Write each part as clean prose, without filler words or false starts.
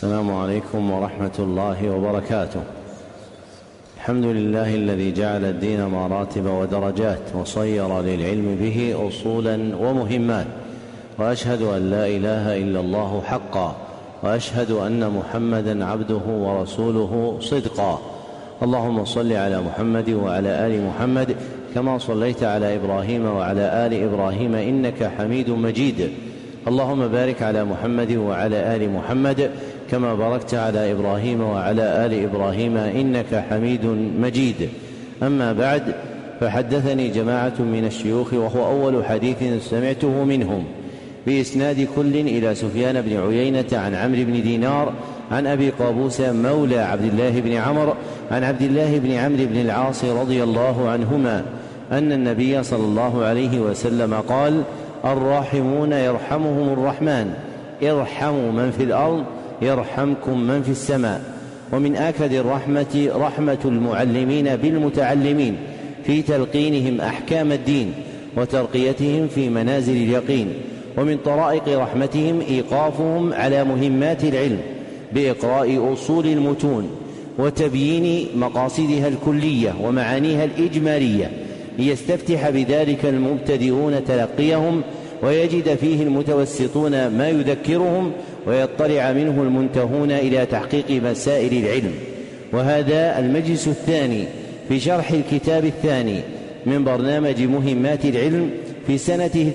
السلام عليكم ورحمة الله وبركاته. الحمد لله الذي جعل الدين مراتب ودرجات وصير للعلم به أصولا ومهمات، وأشهد أن لا إله إلا الله حقا، وأشهد أن محمدا عبده ورسوله صدقا. اللهم صل على محمد وعلى آل محمد كما صليت على إبراهيم وعلى آل إبراهيم إنك حميد مجيد. اللهم بارك على محمد وعلى آل محمد كما باركت على إبراهيم وعلى آل إبراهيم إنك حميد مجيد. أما بعد، فحدثني جماعة من الشيوخ، وهو أول حديث سمعته منهم، بإسناد كل إلى سفيان بن عيينة عن عمرو بن دينار عن أبي قابوس مولى عبد الله بن عمرو عن عبد الله بن عمرو بن العاص رضي الله عنهما أن النبي صلى الله عليه وسلم قال: الراحمون يرحمهم الرحمن، ارحموا من في الأرض يرحمكم من في السماء. ومن آكد الرحمة رحمة المعلمين بالمتعلمين في تلقينهم أحكام الدين وترقيتهم في منازل اليقين. ومن طرائق رحمتهم إيقافهم على مهمات العلم بإقراء أصول المتون وتبيين مقاصدها الكلية ومعانيها الإجمالية، ليستفتح بذلك المبتدئون تلقيهم، ويجد فيه المتوسطون ما يذكرهم، ويطلع منه المنتهون إلى تحقيق مسائل العلم. وهذا المجلس الثاني في شرح الكتاب الثاني من برنامج مهمات العلم في سنته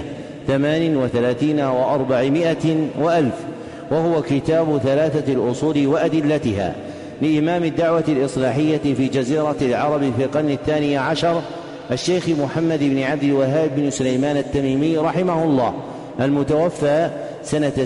38 و400 وألف، وهو كتاب 3 الأصول وأدلتها لإمام الدعوة الإصلاحية في جزيرة العرب في القرن 12 الشيخ محمد بن عبد الوهاب بن سليمان التميمي رحمه الله، المتوفى سنة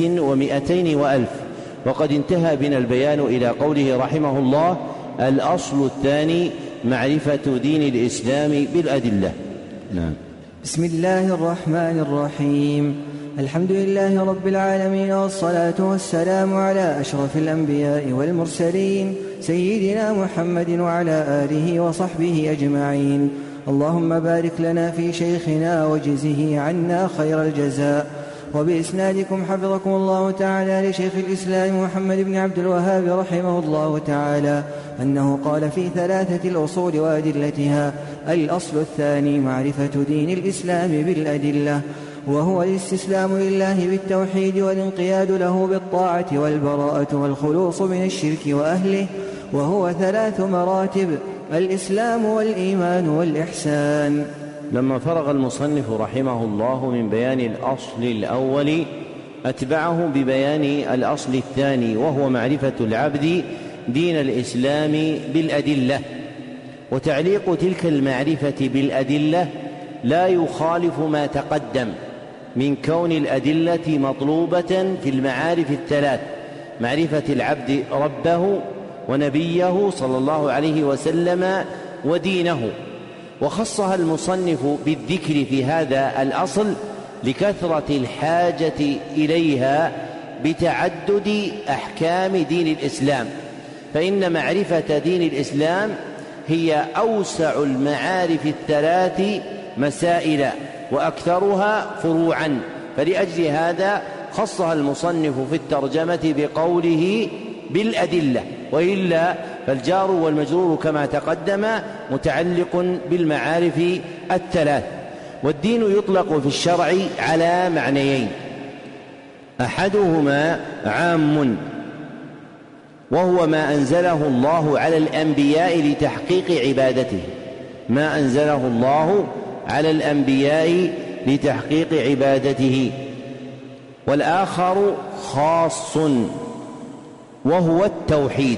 600 وألف. وقد انتهى بنا البيان إلى قوله رحمه الله: الأصل الثاني معرفة دين الإسلام بالأدلة. نعم. بسم الله الرحمن الرحيم. الحمد لله رب العالمين، والصلاة والسلام على أشرف الأنبياء والمرسلين سيدنا محمد وعلى آله وصحبه أجمعين. اللهم بارك لنا في شيخنا وجزه عنا خير الجزاء. وبإسنادكم حفظكم الله تعالى لشيخ الإسلام محمد بن عبد الوهاب رحمه الله تعالى أنه قال في 3 الأصول وأدلتها: الأصل الثاني معرفة دين الإسلام بالأدلة، وهو الاستسلام لله بالتوحيد والانقياد له بالطاعة والبراءة والخلوص من الشرك وأهله، وهو 3 مراتب: الإسلام والإيمان والإحسان. لما فرغ المصنف رحمه الله من بيان الأصل الأول، أتبعه ببيان الأصل الثاني، وهو معرفة العبد دين الإسلام بالأدلة. وتعليق تلك المعرفة بالأدلة لا يخالف ما تقدم من كون الأدلة مطلوبة في المعارف 3: معرفة العبد ربه ونبيه صلى الله عليه وسلم ودينه. وخصها المصنف بالذكر في هذا الأصل لكثرة الحاجة إليها بتعدد أحكام دين الإسلام، فإن معرفة دين الإسلام هي أوسع المعارف 3 مسائل وأكثرها فروعا، فلأجل هذا خصها المصنف في الترجمة بقوله بالأدلة، وإلا فالجار والمجرور كما تقدم متعلق بالمعارف 3. والدين يطلق في الشرع على معنيين: أحدهما عام، وهو ما أنزله الله على الأنبياء لتحقيق عبادته، ما أنزله الله على الأنبياء لتحقيق عبادته. والآخر خاص، وهو التوحيد.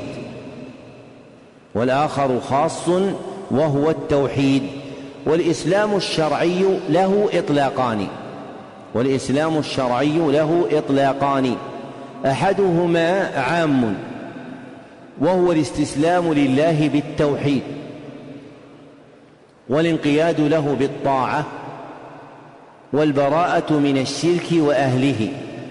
والآخر خاص وهو التوحيد. والإسلام الشرعي له إطلاقان. والإسلام الشرعي له إطلاقان: أحدهما عام، وهو الاستسلام لله بالتوحيد والانقياد له بالطاعة والبراءة من الشرك وأهله.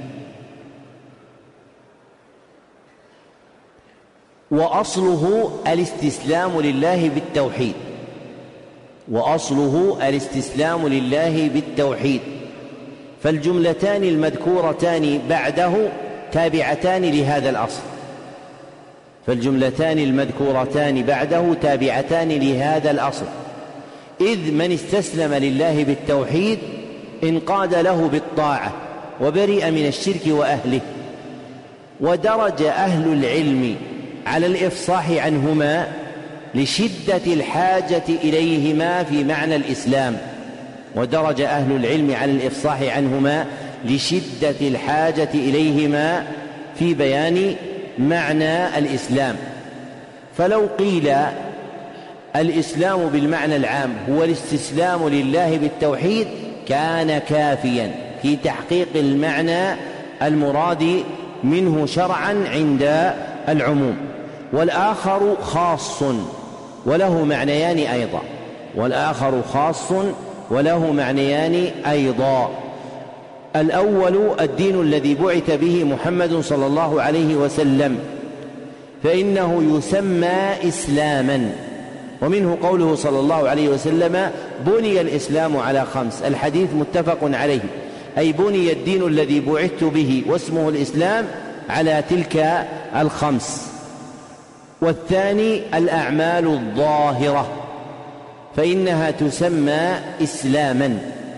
وأصله الاستسلام لله بالتوحيد، وأصله الاستسلام لله بالتوحيد. فالجملتان المذكورتان بعده تابعتان لهذا الأصل، فالجملتان المذكورتان بعده تابعتان لهذا الأصل، إذ من استسلم لله بالتوحيد انقاد له بالطاعة وبرئ من الشرك وأهله. ودرج أهل العلم على الإفصاح عنهما لشدة الحاجة إليهما في معنى الإسلام، ودرج أهل العلم على الإفصاح عنهما لشدة الحاجة إليهما في بيان معنى الإسلام. فلو قيل الإسلام بالمعنى العام هو الاستسلام لله بالتوحيد كان كافيا في تحقيق المعنى المراد منه شرعا عند العموم. والآخر خاص وله معنيان أيضا، والآخر خاص وله معنيان أيضا. الأول الدين الذي بعث به محمد صلى الله عليه وسلم، فإنه يسمى إسلاما، ومنه قوله صلى الله عليه وسلم: بني الإسلام على 5. الحديث متفق عليه، أي بني الدين الذي بعثت به واسمه الإسلام على تلك 5. والثاني الأعمال الظاهرة، فإنها تسمى إسلاما،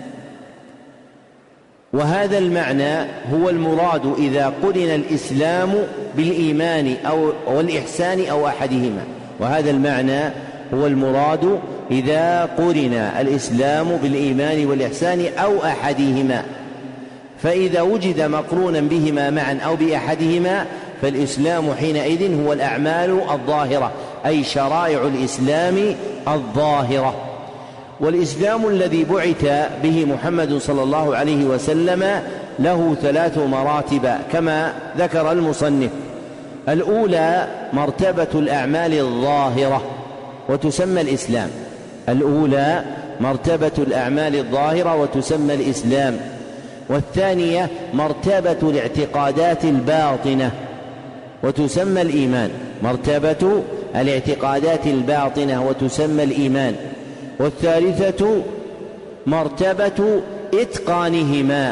وهذا المعنى هو المراد إذا قرن الإسلام بالإيمان أو والإحسان أو أحدهما، وهذا المعنى هو المراد إذا قرن الإسلام بالإيمان والإحسان أو أحدهما. فإذا وجد مقرونا بهما معا أو بأحدهما فالإسلام حينئذ هو الأعمال الظاهرة، أي شرائع الإسلام الظاهرة. والإسلام الذي بعث به محمد صلى الله عليه وسلم له 3 مراتب كما ذكر المصنف. الأولى مرتبة الأعمال الظاهرة وتسمى الإسلام، الأولى مرتبة الأعمال الظاهرة وتسمى الإسلام. والثانية مرتبة الاعتقادات الباطنة وتسمى الإيمان، مرتبة الاعتقادات الباطنة وتسمى الإيمان. والثالثة مرتبة إتقانهما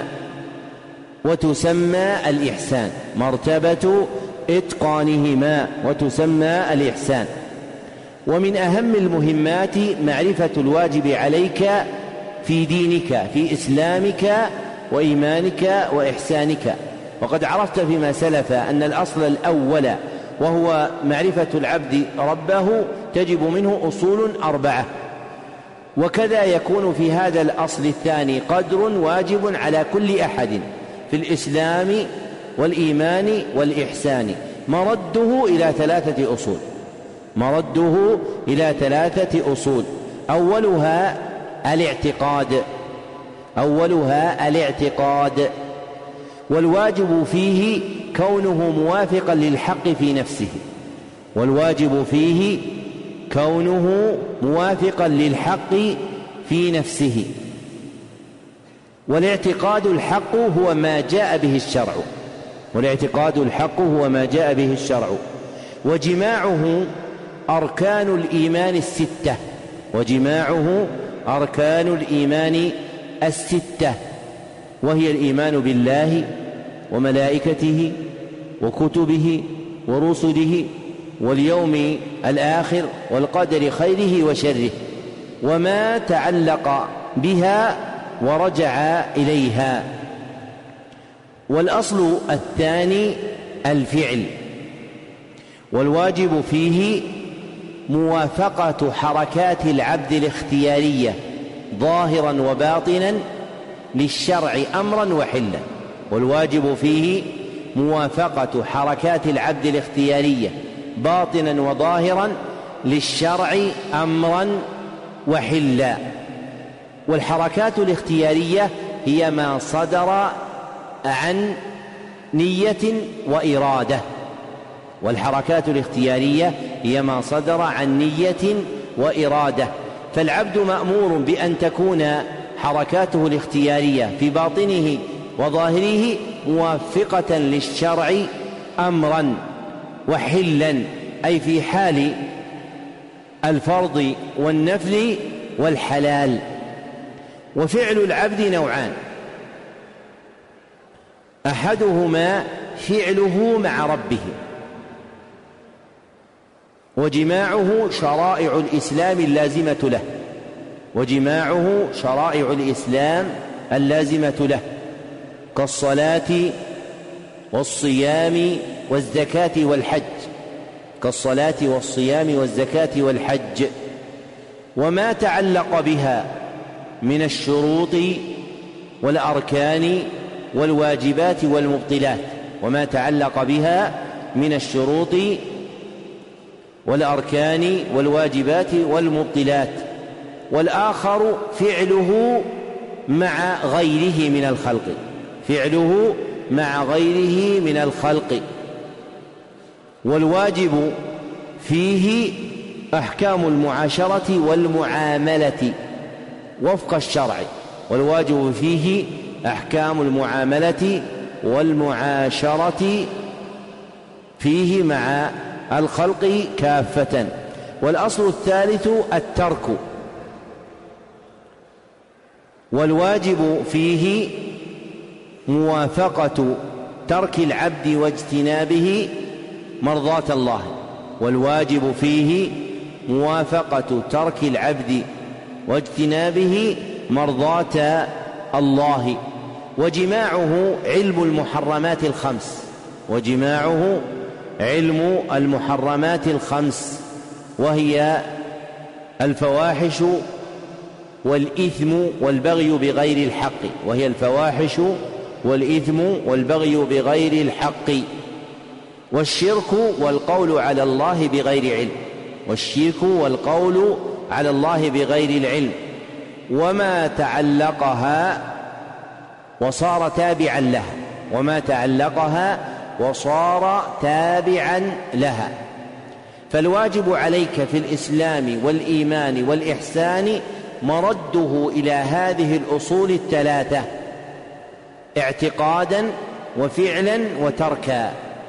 وتسمى الإحسان، مرتبة إتقانهما وتسمى الإحسان. ومن أهم المهمات معرفة الواجب عليك في دينك، في إسلامك وإيمانك وإحسانك. وقد عرفت فيما سلف أن الأصل الأول وهو معرفة العبد ربه تجب منه أصول 4، وكذا يكون في هذا الأصل الثاني قدر واجب على كل أحد في الإسلام والإيمان والإحسان، مرده إلى 3 أصول، مرده إلى 3 أصول. أولها الاعتقاد، أولها الاعتقاد، والواجب فيه كونه موافقا للحق في نفسه، والواجب فيه كونه موافقا للحق في نفسه. والاعتقاد الحق هو ما جاء به الشرع، والاعتقاد الحق هو ما جاء به الشرع. وجماعه أركان الإيمان 6، وجماعه أركان الإيمان 6، وهي الإيمان بالله وملائكته وكتبه ورسله واليوم الآخر والقدر خيره وشره وما تعلق بها ورجع إليها. والأصل الثاني الفعل، والواجب فيه موافقة حركات العبد الاختيارية ظاهرا وباطنا للشرع أمرا وحلا، والواجب فيه موافقة حركات العبد الاختيارية باطنا وظاهرا للشرع أمرا وحلا. والحركات الاختيارية هي ما صدر عن نية وإرادة، والحركات الاختيارية هي ما صدر عن نية وإرادة. فالعبد مأمور بأن تكون حركاته الاختيارية في باطنه وظاهره موافقة للشرع أمرا وحلا، أي في حال الفرض والنفل والحلال. وفعل العبد نوعان، أحدهما فعله مع ربه، وجماعه شرائع الإسلام اللازمة له، وجماعه شرائع الإسلام اللازمة له كالصلاة والصيام والزكاة والحج، كالصلاة والصيام والزكاة والحج، وما تعلق بها من الشروط والأركان والواجبات والمبطلات، وما تعلق بها من الشروط والأركان والواجبات والمبطلات. والآخر فعله مع غيره من الخلق، فعله مع غيره من الخلق. والواجب فيه أحكام المعاشرة والمعاملة وفق الشرع، والواجب فيه أحكام المعاملة والمعاشرة فيه مع الخلق كافة. والأصل الثالث الترك، والواجب فيه موافقة ترك العبد واجتنابه مرضاة الله، والواجب فيه موافقة ترك العبد واجتنابه مرضاة الله. وجماعه علم المحرمات الخمس، وجماعه علم المحرمات الخمس، وهي الفواحش والإثم والبغي بغير الحق، وهي الفواحش والإثم والبغي بغير الحق، والشرك والقول على الله بغير علم، والشرك والقول على الله بغير العلم، وما تعلقها وصار تابعا لها، وما تعلقها وصار تابعا لها. فالواجب عليك في الإسلام والإيمان والإحسان مرده إلى هذه الأصول الثلاثة اعتقادا وفعلا وتركا.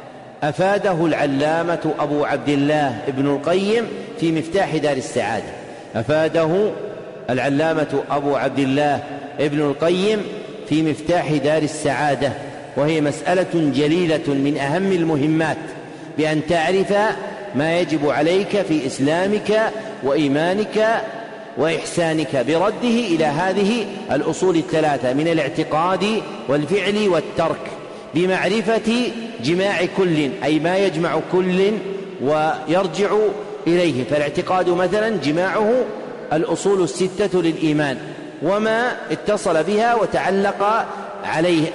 أفاده العلامة أبو عبد الله ابن القيم في مفتاح دار السعادة، أفاده العلامة أبو عبد الله ابن القيم في مفتاح دار السعادة، وهي مسألة جليلة من أهم المهمات، بأن تعرف ما يجب عليك في إسلامك وإيمانك وإحسانك برده إلى هذه الأصول الثلاثة من الاعتقاد والفعل والترك، بمعرفة جماع كل، أي ما يجمع كل ويرجع إليه. فالاعتقاد مثلا جماعه الأصول الستة للإيمان وما اتصل بها وتعلق عليه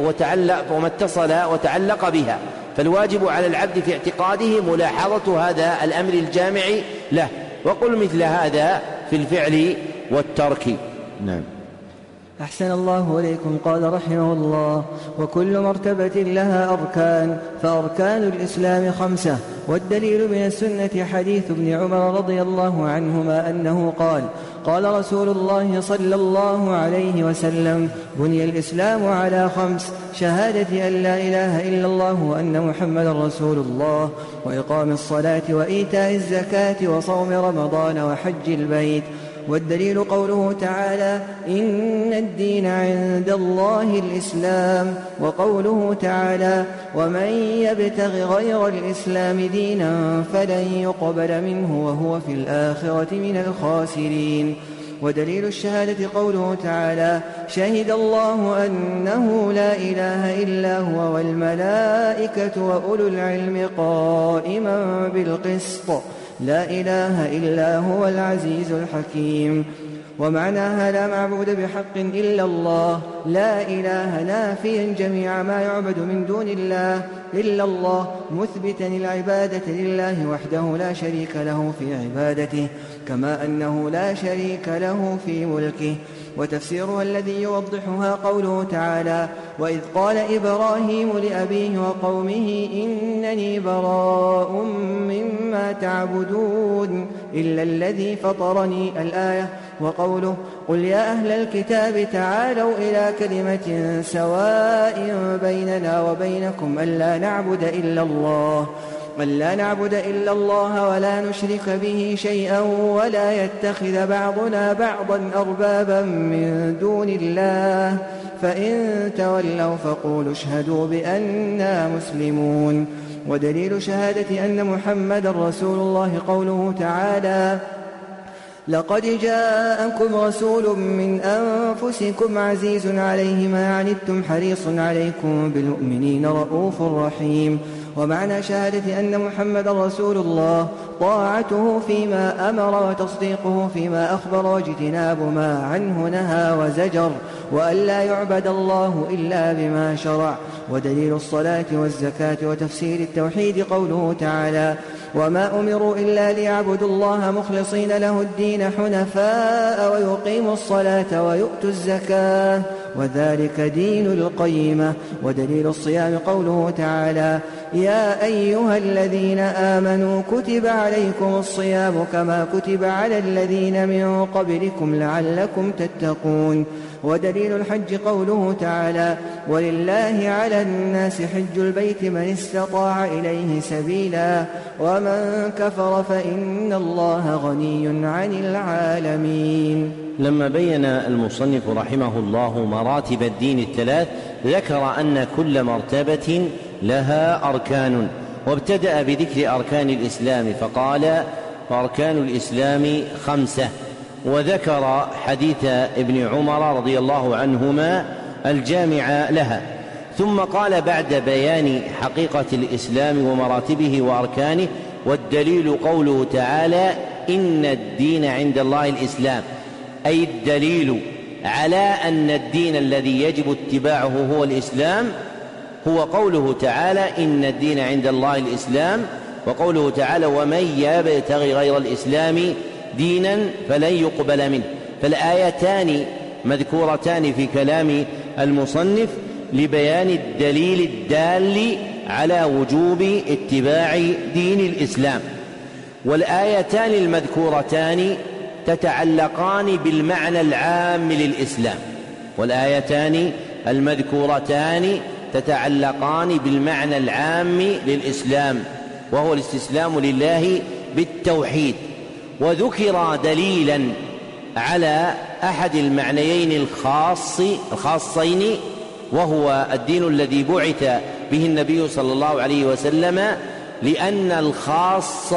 وما اتصل وتعلق بها، فالواجب على العبد في اعتقاده ملاحظة هذا الأمر الجامع له. وقل مثل هذا في الفعل والترك. نعم. أحسن الله إليكم. قال رحمه الله: وكل مرتبة لها أركان، فأركان الإسلام 5. والدليل من السنة حديث ابن عمر رضي الله عنهما أنه قال: قال رسول الله صلى الله عليه وسلم: بني الإسلام على 5: شهادة أن لا إله إلا الله وأن محمدا رسول الله، وإقام الصلاة وإيتاء الزكاة وصوم رمضان وحج البيت. والدليل قوله تعالى: إن الدين عند الله الإسلام، وقوله تعالى: ومن يبتغ غير الإسلام دينا فلن يقبل منه وهو في الآخرة من الخاسرين. ودليل الشهادة قوله تعالى: شهد الله أنه لا إله إلا هو والملائكة وأولو العلم قائما بالقسط، لا إله إلا هو العزيز الحكيم. ومعناها لا معبود بحق إلا الله، لا إله نافيا جميع ما يعبد من دون الله إلا الله، مثبتا العبادة لله وحده لا شريك له في عبادته، كما أنه لا شريك له في ملكه. وتفسيرها الذي يوضحها قوله تعالى: وإذ قال إبراهيم لأبيه وقومه إنني براء مما تعبدون إلا الذي فطرني، الآية. وقوله: قل يا أهل الكتاب تعالوا إلى كلمة سواء بيننا وبينكم ألا نعبد إلا الله ألا نعبد إلا الله ولا نشرك به شيئا ولا يتخذ بعضنا بعضا أربابا من دون الله فإن تولوا فقولوا اشهدوا بأننا مسلمون. ودليل شهادة أن محمد رسول الله قوله تعالى: لقد جاءكم رسول من أنفسكم عزيز عليه ما عنتم حريص عليكم بالمؤمنين رؤوف رحيم. ومعنى شهادة أن محمد رسول الله طاعته فيما أمر وتصديقه فيما أخبر واجتناب ما عنه نهى وزجر، وأن لا يعبد الله إلا بما شرع. ودليل الصلاة والزكاة وتفسير التوحيد قوله تعالى: وما أمروا إلا ليعبدوا الله مخلصين له الدين حنفاء ويقيموا الصلاة ويؤتوا الزكاة وذلك دين القيمة. ودليل الصيام قوله تعالى: يا أيها الذين آمنوا كتب عليكم الصيام كما كتب على الذين من قبلكم لعلكم تتقون. ودليل الحج قوله تعالى: ولله على الناس حج البيت من استطاع إليه سبيلا ومن كفر فإن الله غني عن العالمين. لما بين المصنف رحمه الله مراتب الدين الثلاث ذكر أن كل مرتبة لها أركان، وابتدأ بذكر أركان الإسلام فقال: وأركان الإسلام 5، وذكر حديث ابن عمر رضي الله عنهما الجامع لها، ثم قال بعد بيان حقيقة الإسلام ومراتبه وأركانه: والدليل قوله تعالى: إن الدين عند الله الإسلام، أي الدليل على أن الدين الذي يجب اتباعه هو الإسلام هو قوله تعالى: إن الدين عند الله الإسلام، وقوله تعالى: ومن يبتغي غير الإسلام دينا فلن يقبل منه. فالآيتان مذكورتان في كلام المصنف لبيان الدليل الدال على وجوب اتباع دين الإسلام، والآيتان المذكورتان تتعلقان بالمعنى العام للإسلام، والآيتان المذكورتان تتعلقان بالمعنى العام للإسلام وهو الاستسلام لله بالتوحيد. وذكر دليلا على أحد المعنيين الخاصين وهو الدين الذي بعث به النبي صلى الله عليه وسلم، لأن الخاص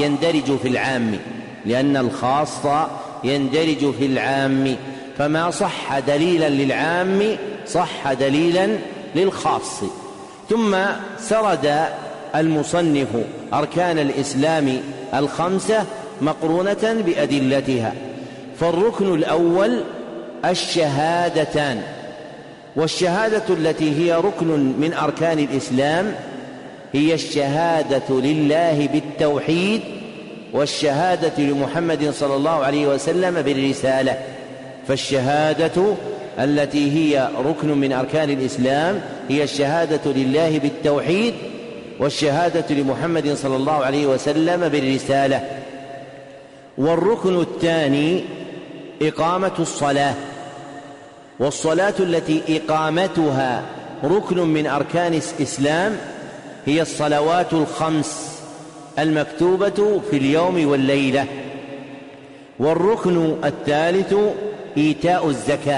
يندرج في العام، فما صح دليلا للعام صح دليلا للخاص. ثم سرد المصنف أركان الإسلام 5 مقرونة بأدلتها. فالركن الأول الشهادتان، والشهادة التي هي ركن من أركان الإسلام هي الشهادة لله بالتوحيد والشهادة لمحمد صلى الله عليه وسلم بالرسالة. فالشهادة التي هي ركن من أركان الإسلام هي الشهادة لله بالتوحيد والشهادة لمحمد صلى الله عليه وسلم بالرسالة. والركن الثاني إقامة الصلاة، والصلاة التي إقامتها ركن من أركان الإسلام هي الصلوات 5 المكتوبة في اليوم والليلة. والركن الثالث إيتاء الزكاة،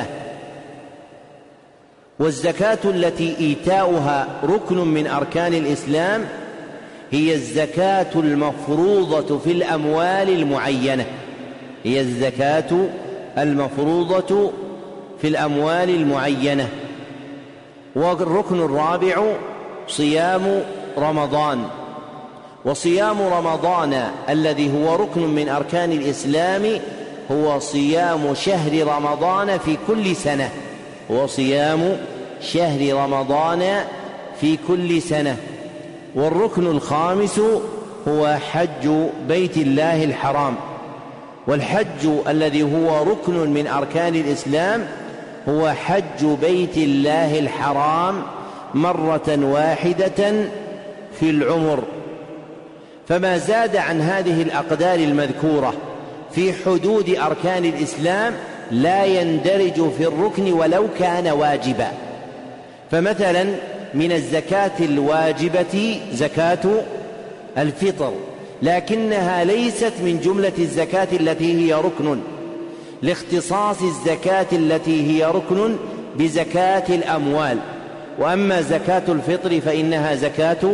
والزكاة التي إيتاؤها ركن من أركان الإسلام هي الزكاة المفروضة في الأموال المعينة، هي الزكاة المفروضة في الأموال المعينة. والركن الرابع صيام رمضان، وصيام رمضان الذي هو ركن من أركان الإسلام هو صيام شهر رمضان في كل سنة، هو صيام شهر رمضان في كل سنة. والركن الخامس هو حج بيت الله الحرام، والحج الذي هو ركن من أركان الإسلام هو حج بيت الله الحرام مرة واحدة في العمر. فما زاد عن هذه الأقدار المذكورة في حدود أركان الإسلام لا يندرج في الركن ولو كان واجبا. فمثلا من الزكاة الواجبة زكاة الفطر، لكنها ليست من جملة الزكاة التي هي ركن، لاختصاص الزكاة التي هي ركن بزكاة الأموال. وأما زكاة الفطر فإنها زكاة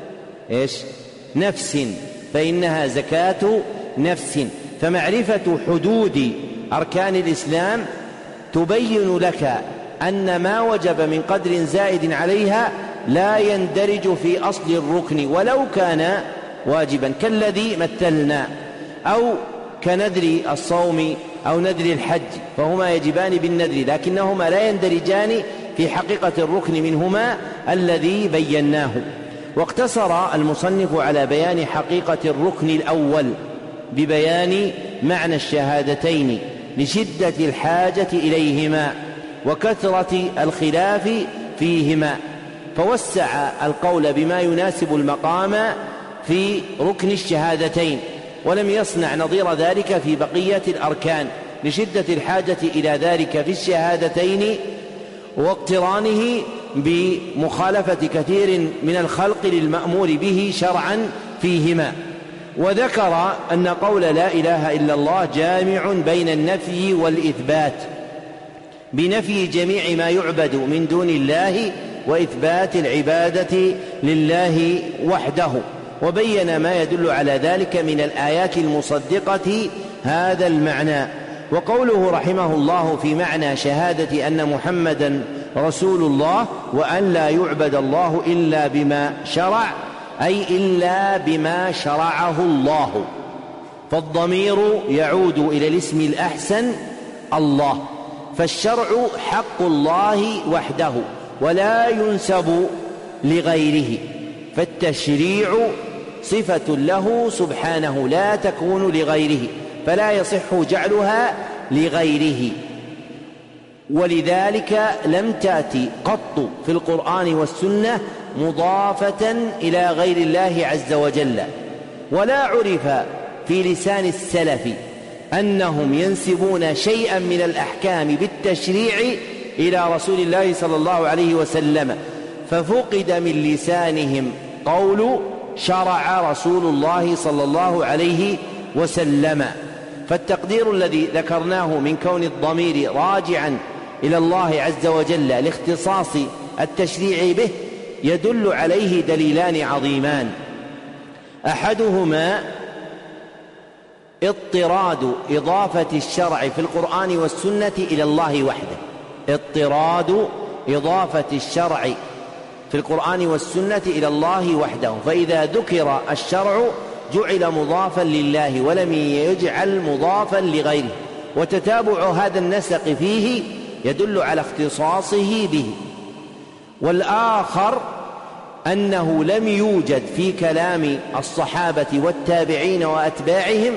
نفس، فإنها زكاة نفس. فمعرفة حدود أركان الإسلام تبين لك أن ما وجب من قدر زائد عليها لا يندرج في أصل الركن ولو كان واجبا، كالذي مثلنا، أو كنذر الصوم أو نذر الحج، فهما يجبان بالنذر لكنهما لا يندرجان في حقيقة الركن منهما الذي بيناه. واقتصر المصنف على بيان حقيقة الركن الأول ببيان معنى الشهادتين لشدة الحاجة إليهما وكثرة الخلاف فيهما، فوسع القول بما يناسب المقام في ركن الشهادتين، ولم يصنع نظير ذلك في بقية الأركان لشدة الحاجة إلى ذلك في الشهادتين واقترانه بمخالفة كثير من الخلق للمأمور به شرعا فيهما. وذكر أن قول لا إله إلا الله جامع بين النفي والإثبات بنفي جميع ما يعبد من دون الله وإثبات العبادة لله وحده، وبين ما يدل على ذلك من الآيات المصدقة هذا المعنى. وقوله رحمه الله في معنى شهادة أن محمدا رسول الله وأن لا يعبد الله إلا بما شرع، أي إلا بما شرعه الله، فالضمير يعود إلى الاسم الأحسن الله، فالشرع حق الله وحده ولا ينسب لغيره، فالتشريع صفة له سبحانه لا تكون لغيره، فلا يصح جعلها لغيره. ولذلك لم تأتي قط في القرآن والسنة مضافة إلى غير الله عز وجل، ولا عرف في لسان السلف أنهم ينسبون شيئا من الأحكام بالتشريع إلى رسول الله صلى الله عليه وسلم، ففقد من لسانهم قول شرع رسول الله صلى الله عليه وسلم. فالتقدير الذي ذكرناه من كون الضمير راجعا إلى الله عز وجل لاختصاص التشريع به يدل عليه دليلان عظيمان، أحدهما اضطراد إضافة الشرع في القرآن والسنة إلى الله وحده، اضطراد إضافة الشرع في القرآن والسنة إلى الله وحده، فإذا ذكر الشرع جعل مضافا لله ولم يجعل مضافا لغيره، وتتابع هذا النسق فيه يدل على اختصاصه به. والآخر أنه لم يوجد في كلام الصحابة والتابعين وأتباعهم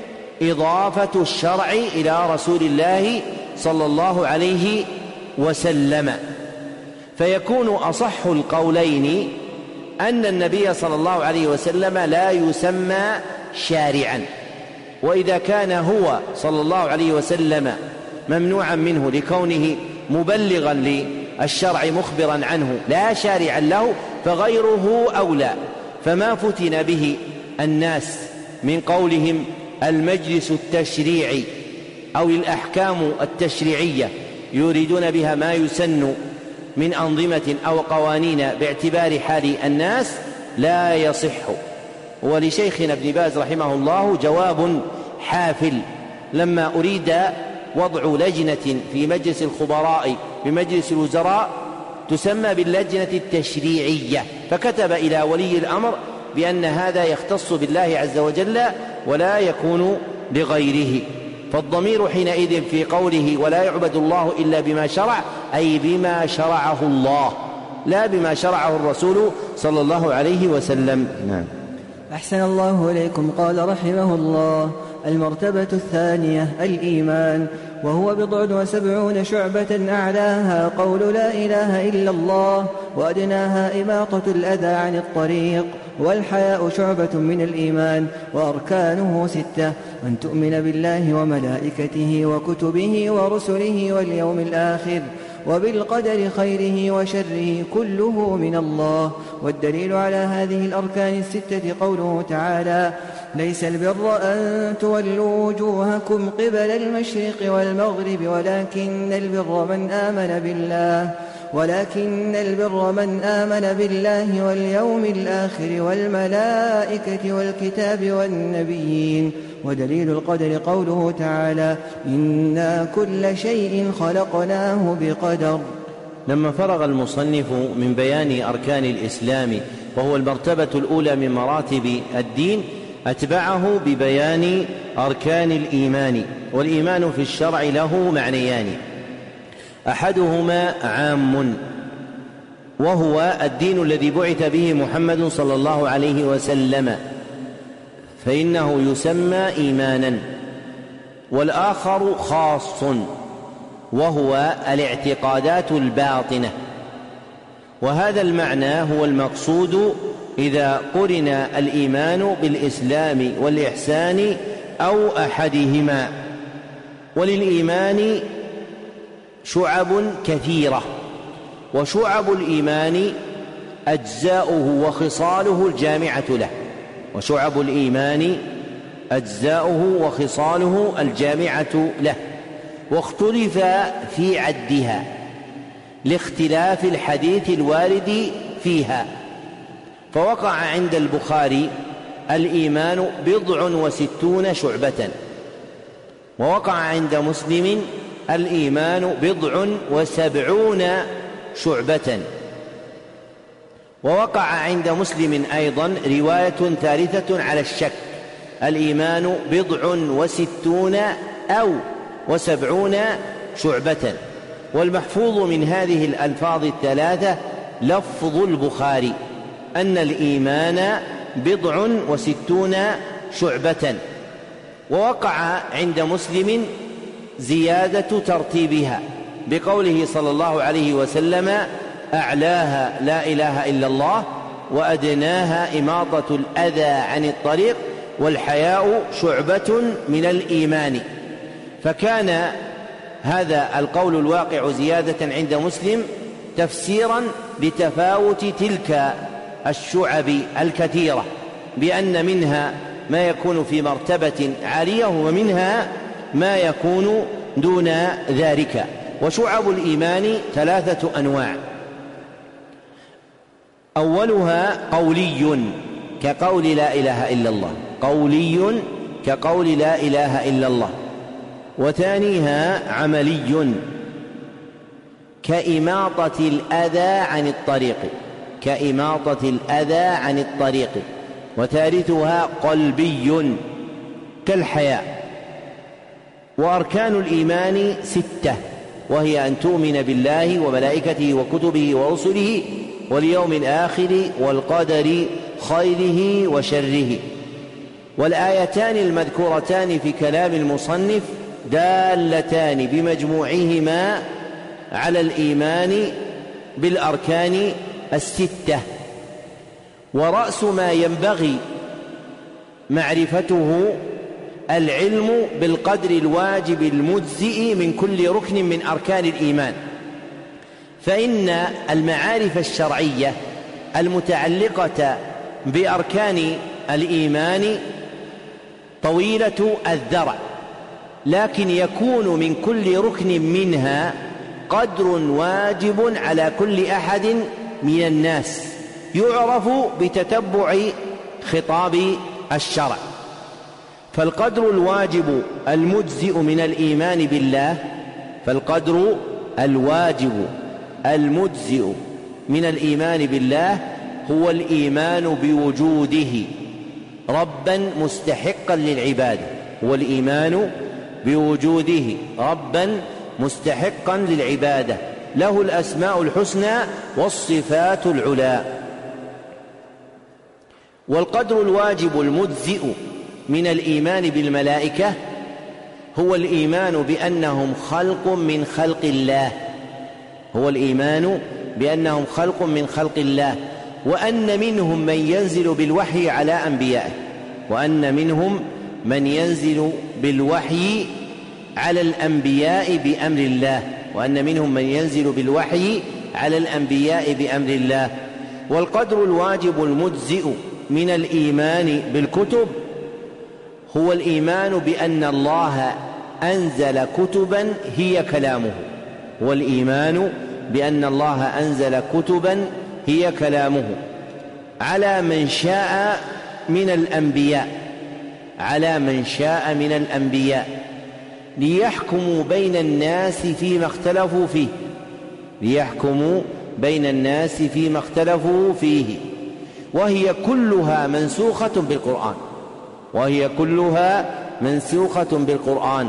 إضافة الشرع إلى رسول الله صلى الله عليه وسلم، فيكون أصح القولين أن النبي صلى الله عليه وسلم لا يسمى شارعا، وإذا كان هو صلى الله عليه وسلم ممنوعا منه لكونه مبلغا للشرع مخبرا عنه لا شارعا له، فغيره أولى. فما فتن به الناس من قولهم المجلس التشريعي أو الأحكام التشريعية يريدون بها ما يسن من أنظمة أو قوانين باعتبار حال الناس لا يصح. ولشيخنا ابن باز رحمه الله جواب حافل لما أريد وضع لجنة في مجلس الخبراء بمجلس الوزراء تسمى باللجنة التشريعية، فكتب إلى ولي الأمر بأن هذا يختص بالله عز وجل ولا يكون لغيره. فالضمير حينئذ في قوله ولا يعبد الله إلا بما شرع أي بما شرعه الله لا بما شرعه الرسول صلى الله عليه وسلم. نعم. أحسن الله إليكم. قال رحمه الله: المرتبة الثانية الإيمان، وهو 70 شعبة، أعلاها قول لا إله إلا الله، وأدناها إماطة الأذى عن الطريق، والحياء شعبة من الإيمان، وأركانه 6: أن تؤمن بالله وملائكته وكتبه ورسله واليوم الآخر، وبالقدر خيره وشره كله من الله. والدليل على هذه الأركان الستة قوله تعالى: ليس البر أن تولوا وجوهكم قبل المشرق والمغرب ولكن البر من آمن بالله واليوم الآخر والملائكة والكتاب والنبيين. ودليل القدر قوله تعالى: إنا كل شيء خلقناه بقدر. لما فرغ المصنف من بيان أركان الإسلام وهو المرتبة الأولى من مراتب الدين، أتبعه ببيان أركان الإيمان. والإيمان في الشرع له معنيان: أحدهما عام وهو الدين الذي بعث به محمد صلى الله عليه وسلم، فإنه يسمى إيمانا. والآخر خاص وهو الاعتقادات الباطنة، وهذا المعنى هو المقصود إذا قرن الإيمان بالإسلام والإحسان أو أحدهما. وللإيمان شعب كثيرة، وشعب الإيمان أجزاؤه وخصاله الجامعة له، وشعب الإيمان أجزاؤه وخصاله الجامعة له، واختلف في عدها لاختلاف الحديث الوارد فيها. فوقع عند البخاري الإيمان 60 شعبة، ووقع عند مسلم الإيمان 70 شعبة، ووقع عند مسلم أيضا رواية ثالثة على الشك: الإيمان 60 أو 70 شعبة. والمحفوظ من هذه الألفاظ الثلاثة لفظ البخاري أن الإيمان 60 شعبة. ووقع عند مسلم زيادة ترتيبها بقوله صلى الله عليه وسلم: أعلاها لا إله إلا الله، وأدناها إماطة الأذى عن الطريق، والحياء شعبة من الإيمان. فكان هذا القول الواقع زيادة عند مسلم تفسيرا لتفاوت تلك الشعب الكثيرة، بأن منها ما يكون في مرتبة عالية ومنها ما يكون دون ذلك. وشعب الإيمان 3 أنواع: أولها قولي كقول لا إله إلا الله، قولي كقول لا إله إلا الله. وثانيها عملي كإماطة الأذى عن الطريق. وثالثها قلبي كالحياء. وأركان الإيمان 6، وهي أن تؤمن بالله وملائكته وكتبه ورسله واليوم الآخر والقدر خيره وشره. والآيتان المذكورتان في كلام المصنف دالتان بمجموعهما على الإيمان بالأركان 6. ورأس ما ينبغي معرفته العلم بالقدر الواجب المجزئ من كل ركن من أركان الإيمان، فإن المعارف الشرعية المتعلقة بأركان الإيمان طويلة الذرع، لكن يكون من كل ركن منها قدر واجب على كل أحد من الناس يعرف بتتبع خطاب الشرع. فالقدر الواجب المجزئ من الإيمان بالله، فالقدر الواجب المجزئ من الإيمان بالله هو الإيمان بوجوده ربا مستحقا للعبادة، هو الإيمان بوجوده ربا مستحقا للعبادة، له الأسماء الحسنى والصفات العلى. والقدر الواجب المجزئ من الإيمان بالملائكة هو الإيمان بأنهم خلق من خلق الله، هو الإيمان بأنهم خلق من خلق الله، وأن منهم من ينزل بالوحي على أنبيائه، وأن منهم من ينزل بالوحي على الأنبياء بأمر الله، وأن منهم من ينزل بالوحي على الأنبياء بأمر الله. والقدر الواجب المجزئ من الإيمان بالكتب هو الإيمان بأن الله أنزل كتبا هي كلامه، والإيمان بأن الله أنزل كتبا هي كلامه على من شاء من الأنبياء، على من شاء من الأنبياء ليحكموا بين الناس فيما اختلفوا فيه، ليحكموا بين الناس فيما اختلفوا فيه، وهي كلها منسوخة بالقرآن، وهي كلها منسوخة بالقرآن.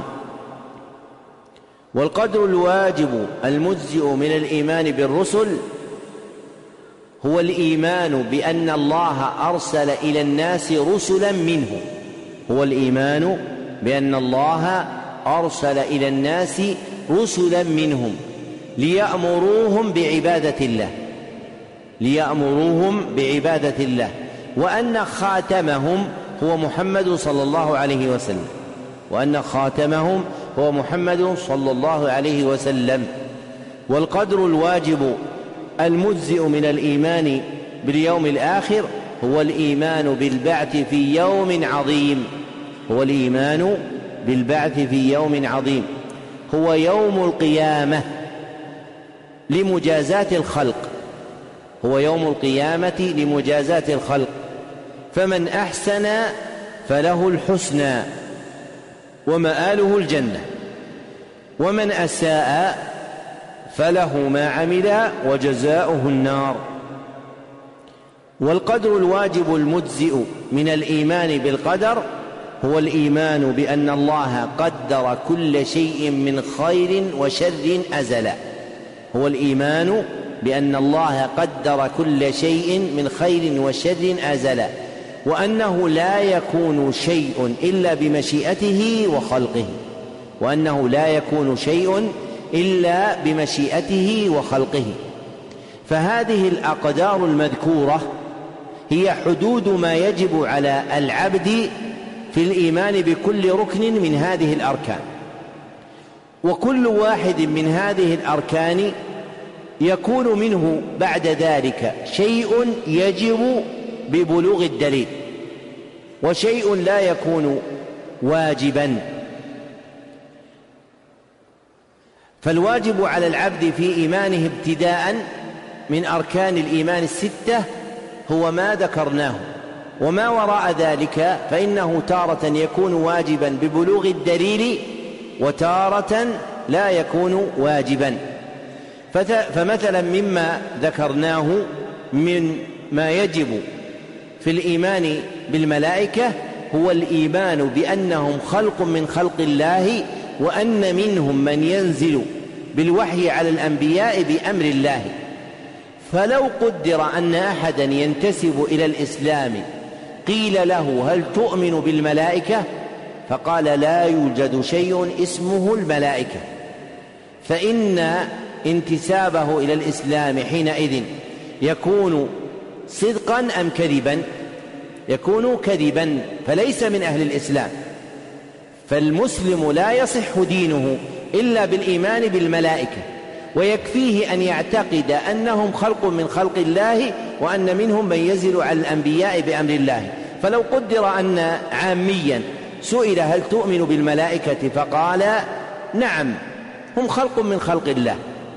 والقدر الواجب المجزئ من الإيمان بالرسل هو الإيمان بأن الله أرسل إلى الناس رسلا منه، هو الإيمان بأن الله أرسل إلى الناس رسلا منهم ليأمروهم بعبادة الله، ليأمروهم بعبادة الله، وأن خاتمهم هو محمد صلى الله عليه وسلم، وأن خاتمهم هو محمد صلى الله عليه وسلم. والقدر الواجب المجزئ من الإيمان باليوم الآخر هو الإيمان بالبعث في يوم عظيم، هو الإيمان بالبعث في يوم عظيم، هو يوم القيامة لمجازاة الخلق، هو يوم القيامة لمجازاة الخلق، فمن أحسن فله الحسنى ومآله الجنة، ومن أساء فله ما عمل وجزاؤه النار. والقدر الواجب المجزئ من الإيمان بالقدر هو الإيمان بأن الله قدر كل شيء من خير وشر أزلا، هو الإيمان بأن الله قدر كل شيء من خير وشر أزلا، وأنه لا يكون شيء إلا بمشيئته وخلقه، وأنه لا يكون شيء إلا بمشيئته وخلقه. فهذه الأقدار المذكورة هي حدود ما يجب على العبد في الإيمان بكل ركن من هذه الأركان، وكل واحد من هذه الأركان يكون منه بعد ذلك شيء يجب ببلوغ الدليل، وشيء لا يكون واجبا. فالواجب على العبد في إيمانه ابتداء من أركان الإيمان الستة هو ما ذكرناه، وما وراء ذلك فإنه تارة يكون واجبا ببلوغ الدليل وتارة لا يكون واجبا. فمثلا مما ذكرناه من ما يجب في الإيمان بالملائكة هو الإيمان بأنهم خلق من خلق الله، وأن منهم من ينزل بالوحي على الأنبياء بأمر الله. فلو قدر أن أحدا ينتسب إلى الإسلام قيل له هل تؤمن بالملائكة؟ فقال لا يوجد شيء اسمه الملائكة، فإن انتسابه إلى الإسلام حينئذ يكون صدقا أم كذبا؟ يكون كذبا، فليس من أهل الإسلام. فالمسلم لا يصح دينه إلا بالإيمان بالملائكة، ويكفيه أن يعتقد أنهم خلق من خلق الله، وأن منهم من ينزل على الأنبياء بأمر الله. فلو قدر أن عاميا سئل هل تؤمن بالملائكة فقال نعم هم خلق من خلق الله،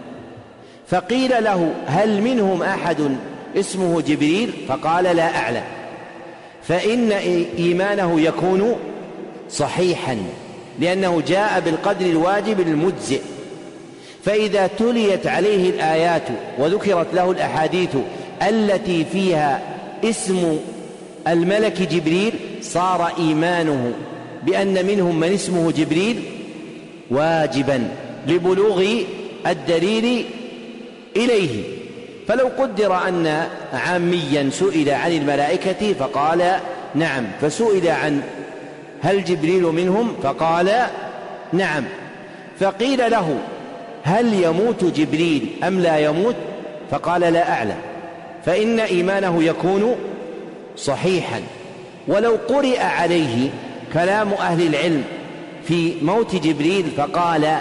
فقيل له هل منهم أحد اسمه جبريل؟ فقال لا أعلم، فإن إيمانه يكون صحيحا، لأنه جاء بالقدر الواجب المجزئ. فإذا تليت عليه الآيات وذكرت له الأحاديث التي فيها اسم الملك جبريل صار إيمانه بأن منهم من اسمه جبريل واجبا لبلوغ الدليل إليه. فلو قدر أن عاميا سئل عن الملائكة فقال نعم، فسئل عن هل جبريل منهم؟ فقال نعم، فقيل له هل يموت جبريل أم لا يموت؟ فقال لا أعلم، فإن إيمانه يكون صحيحا. ولو قرئ عليه كلام أهل العلم في موت جبريل فقال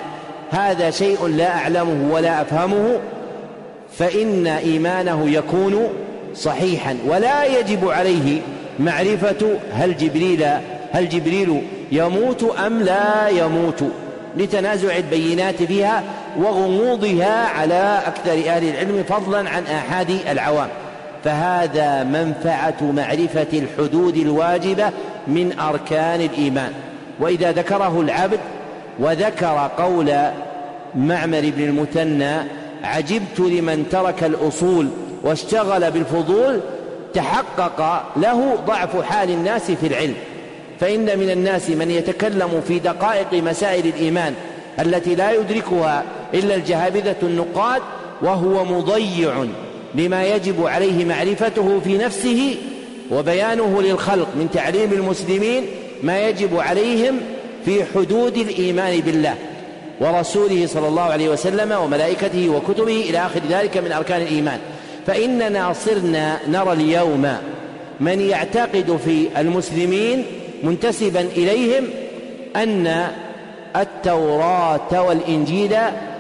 هذا شيء لا أعلمه ولا أفهمه، فإن إيمانه يكون صحيحا، ولا يجب عليه معرفة هل جبريل يموت أم لا يموت، لتنازع البينات فيها وغموضها على أكثر أهل العلم فضلا عن آحاد العوام. فهذا منفعة معرفة الحدود الواجبة من أركان الإيمان. وإذا ذكره العبد وذكر قول معمر بن المثنى عجبت لمن ترك الأصول واشتغل بالفضول، تحقق له ضعف حال الناس في العلم. فإن من الناس من يتكلم في دقائق مسائل الإيمان التي لا يدركها إلا الجهابذة النقاد، وهو مضيع لما يجب عليه معرفته في نفسه وبيانه للخلق من تعليم المسلمين ما يجب عليهم في حدود الإيمان بالله ورسوله صلى الله عليه وسلم وملائكته وكتبه إلى آخر ذلك من أركان الإيمان. فإننا صرنا نرى اليوم من يعتقد في المسلمين منتسبا إليهم أن التوراة والإنجيل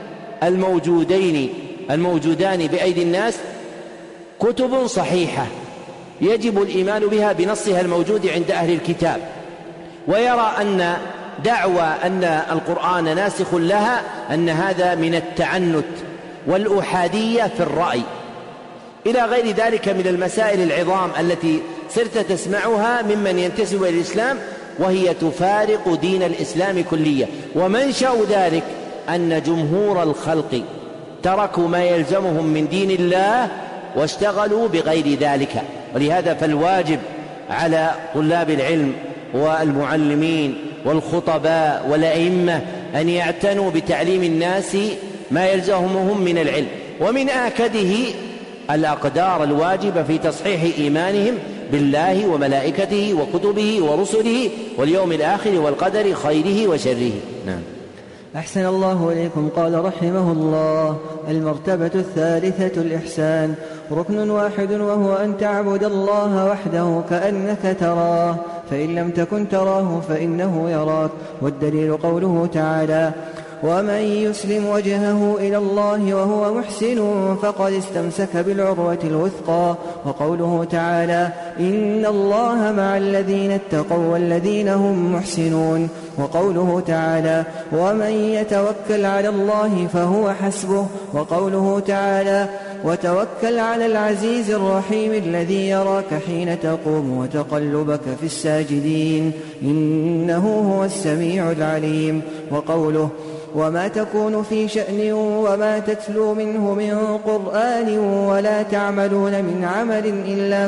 الموجودان بأيدي الناس كتب صحيحة يجب الإيمان بها بنصها الموجود عند أهل الكتاب، ويرى أن دعوى أن القرآن ناسخ لها أن هذا من التعنت والأحادية في الرأي إلى غير ذلك من المسائل العظام التي صرت تسمعها ممن ينتسب إلى الإسلام وهي تفارق دين الإسلام كليا. ومنشأ ذلك أن جمهور الخلق تركوا ما يلزمهم من دين الله واشتغلوا بغير ذلك. ولهذا فالواجب على طلاب العلم والمعلمين والخطباء والأئمة أن يعتنوا بتعليم الناس ما يلزمهم من العلم، ومن آكده الأقدار الواجبة في تصحيح إيمانهم بالله وملائكته وكتبه ورسله واليوم الآخر والقدر خيره وشره. نعم. أحسن الله إليكم. قال رحمه الله: المرتبة الثالثة الإحسان، ركن واحد وهو أن تعبد الله وحده كأنك تراه، فإن لم تكن تراه فإنه يراك. والدليل قوله تعالى: ومن يسلم وجهه إلى الله وهو محسن فقد استمسك بالعروة الوثقى. وقوله تعالى: إن الله مع الذين اتقوا والذين هم محسنون. وقوله تعالى: ومن يتوكل على الله فهو حسبه. وقوله تعالى: وتوكل على العزيز الرحيم الذي يراك حين تقوم وتقلبك في الساجدين إنه هو السميع العليم. وقوله: وما تكون في شأن وما تتلو منه من قرآن ولا تعملون من عمل إلا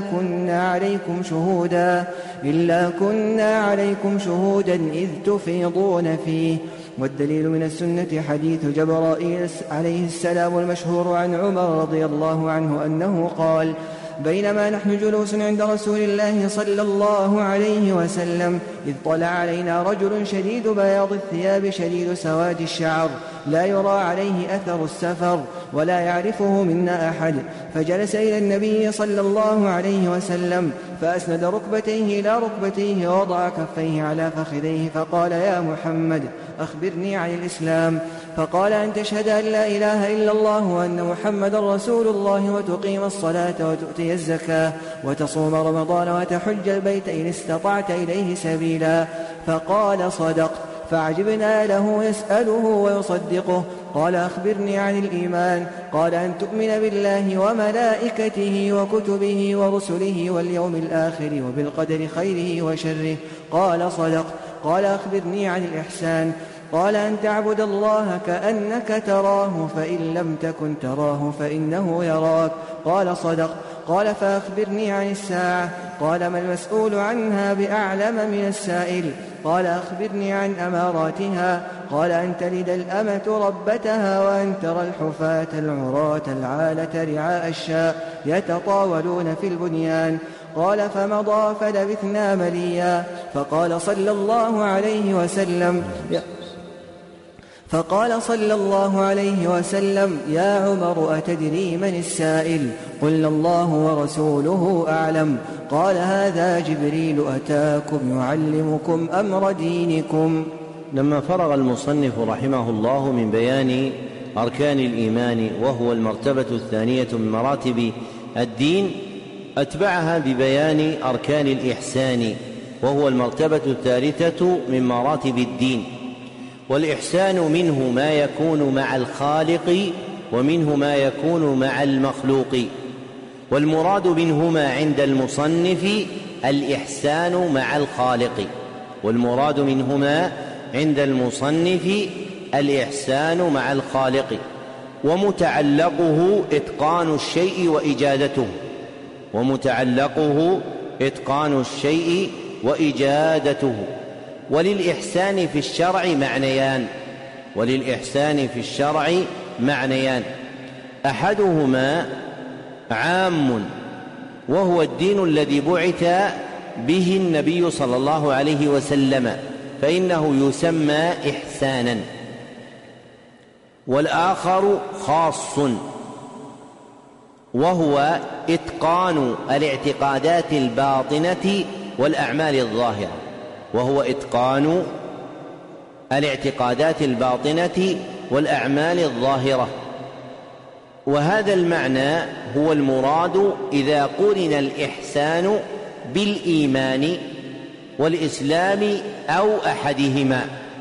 كنا عليكم شهودا إذ تفيضون فيه. والدليل من السنة حديث جبرائيل عليه السلام المشهور عن عمر رضي الله عنه أنه قال: بينما نحن جلوس عند رسول الله صلى الله عليه وسلم إذ طلع علينا رجل شديد بياض الثياب شديد سواد الشعر لا يرى عليه أثر السفر ولا يعرفه منا أحد، فجلس إلى النبي صلى الله عليه وسلم فأسند ركبتيه إلى ركبتيه ووضع كفيه على فخذيه فقال: يا محمد أخبرني عن الإسلام. فقال: أن تشهد أن لا إله إلا الله وأن محمدا رسول الله وتقيم الصلاة وتؤتي الزكاة وتصوم رمضان وتحج البيت إن استطعت إليه سبيلا. فقال: صدقت. فعجبنا له يسأله ويصدقه. قال: أخبرني عن الإيمان. قال: أن تؤمن بالله وملائكته وكتبه ورسله واليوم الآخر وبالقدر خيره وشره. قال: صدقت. قال: أخبرني عن الإحسان. قال: أن تعبد الله كأنك تراه فإن لم تكن تراه فإنه يراك. قال: صدقت. قال: فأخبرني عن الساعة. قال: ما المسؤول عنها بأعلم من السائل. قال: أخبرني عن أماراتها. قال: أن تلد الأمة ربتها وأن ترى الحفاة العراة العالة رعاء الشاء يتطاولون في البنيان. قال: فمضى فلبثنا مليا. فقال صلى الله عليه وسلم: يا عمر أتدري من السائل؟ قلنا: الله ورسوله أعلم. قال: هذا جبريل أتاكم يعلمكم أمر دينكم. لما فرغ المصنف رحمه الله من بيان أركان الإيمان وهو المرتبة الثانية من مراتب الدين، أتبعها ببيان أركان الإحسان وهو المرتبة الثالثة من مراتب الدين. والإحسان منه ما يكون مع الخالق ومنه ما يكون مع المخلوق، والمراد منهما عند المصنف الإحسان مع الخالق، والمراد منهما عند المصنف الإحسان مع الخالق، ومتعلقه إتقان الشيء وإجادته، ومتعلقه إتقان الشيء وإجادته. وللإحسان في الشرع معنيان، وللإحسان في الشرع معنيان، أحدهما عام وهو الدين الذي بعث به النبي صلى الله عليه وسلم فإنه يسمى إحسانا، والآخر خاص وهو إتقان الاعتقادات الباطنة والأعمال الظاهرة، وهو إتقان الاعتقادات الباطنة والأعمال الظاهرة. وهذا المعنى هو المراد إذا قرن الإحسان بالإيمان والإسلام أو أحدهما.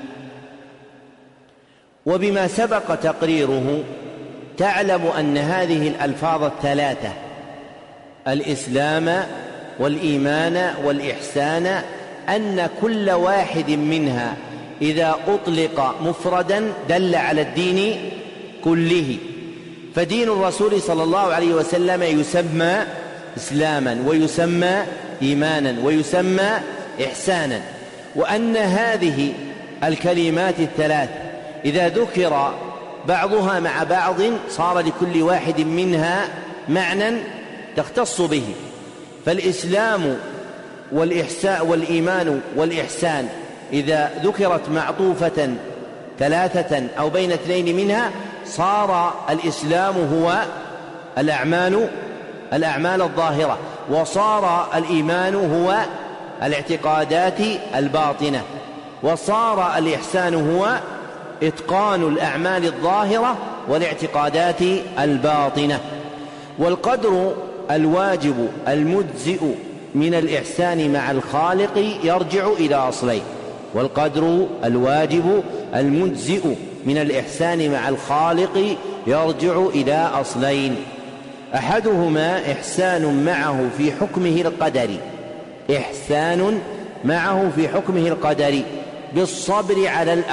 وبما سبق تقريره تعلم أن هذه الألفاظ الثلاثة الإسلام والإيمان والإحسان أن كل واحد منها إذا أطلق مفردا دل على الدين كله. فدين الرسول صلى الله عليه وسلم يسمى إسلاما ويسمى إيمانا ويسمى إحسانا، وأن هذه الكلمات الثلاث إذا ذكر بعضها مع بعض صار لكل واحد منها معنى تختص به. فالإسلام والإيمان والإحسان إذا ذكرت معطوفة ثلاثة أو بين اثنين منها صار الإسلام هو الأعمال الظاهرة، وصار الإيمان هو الاعتقادات الباطنة، وصار الإحسان هو إتقان الأعمال الظاهرة والاعتقادات الباطنة. والقدر الواجب المجزئ من الإحسان مع الخالق يرجع إلى أصلين، والقدر الواجب المجزئ من الإحسان مع الخالق يرجع إلى أصلين، أحدهما إحسان معه في حكمه القدري، إحسان معه في حكمه القدري بالصبر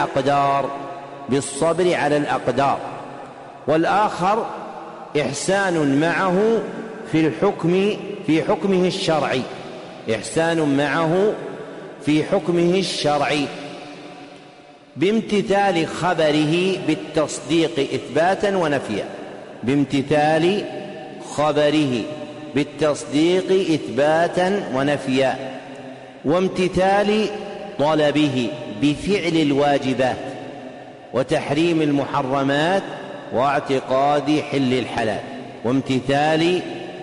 على الأقدار، والآخر إحسان معه في حكمه الشرعي، إحسان معه في حكمه الشرعي بامتثال خبره بالتصديق إثباتا ونفيا، بامتثال خبره بالتصديق إثباتا ونفيا، وامتثال طلبه بفعل الواجبات وتحريم المحرمات واعتقاد حل الحلال، وامتثال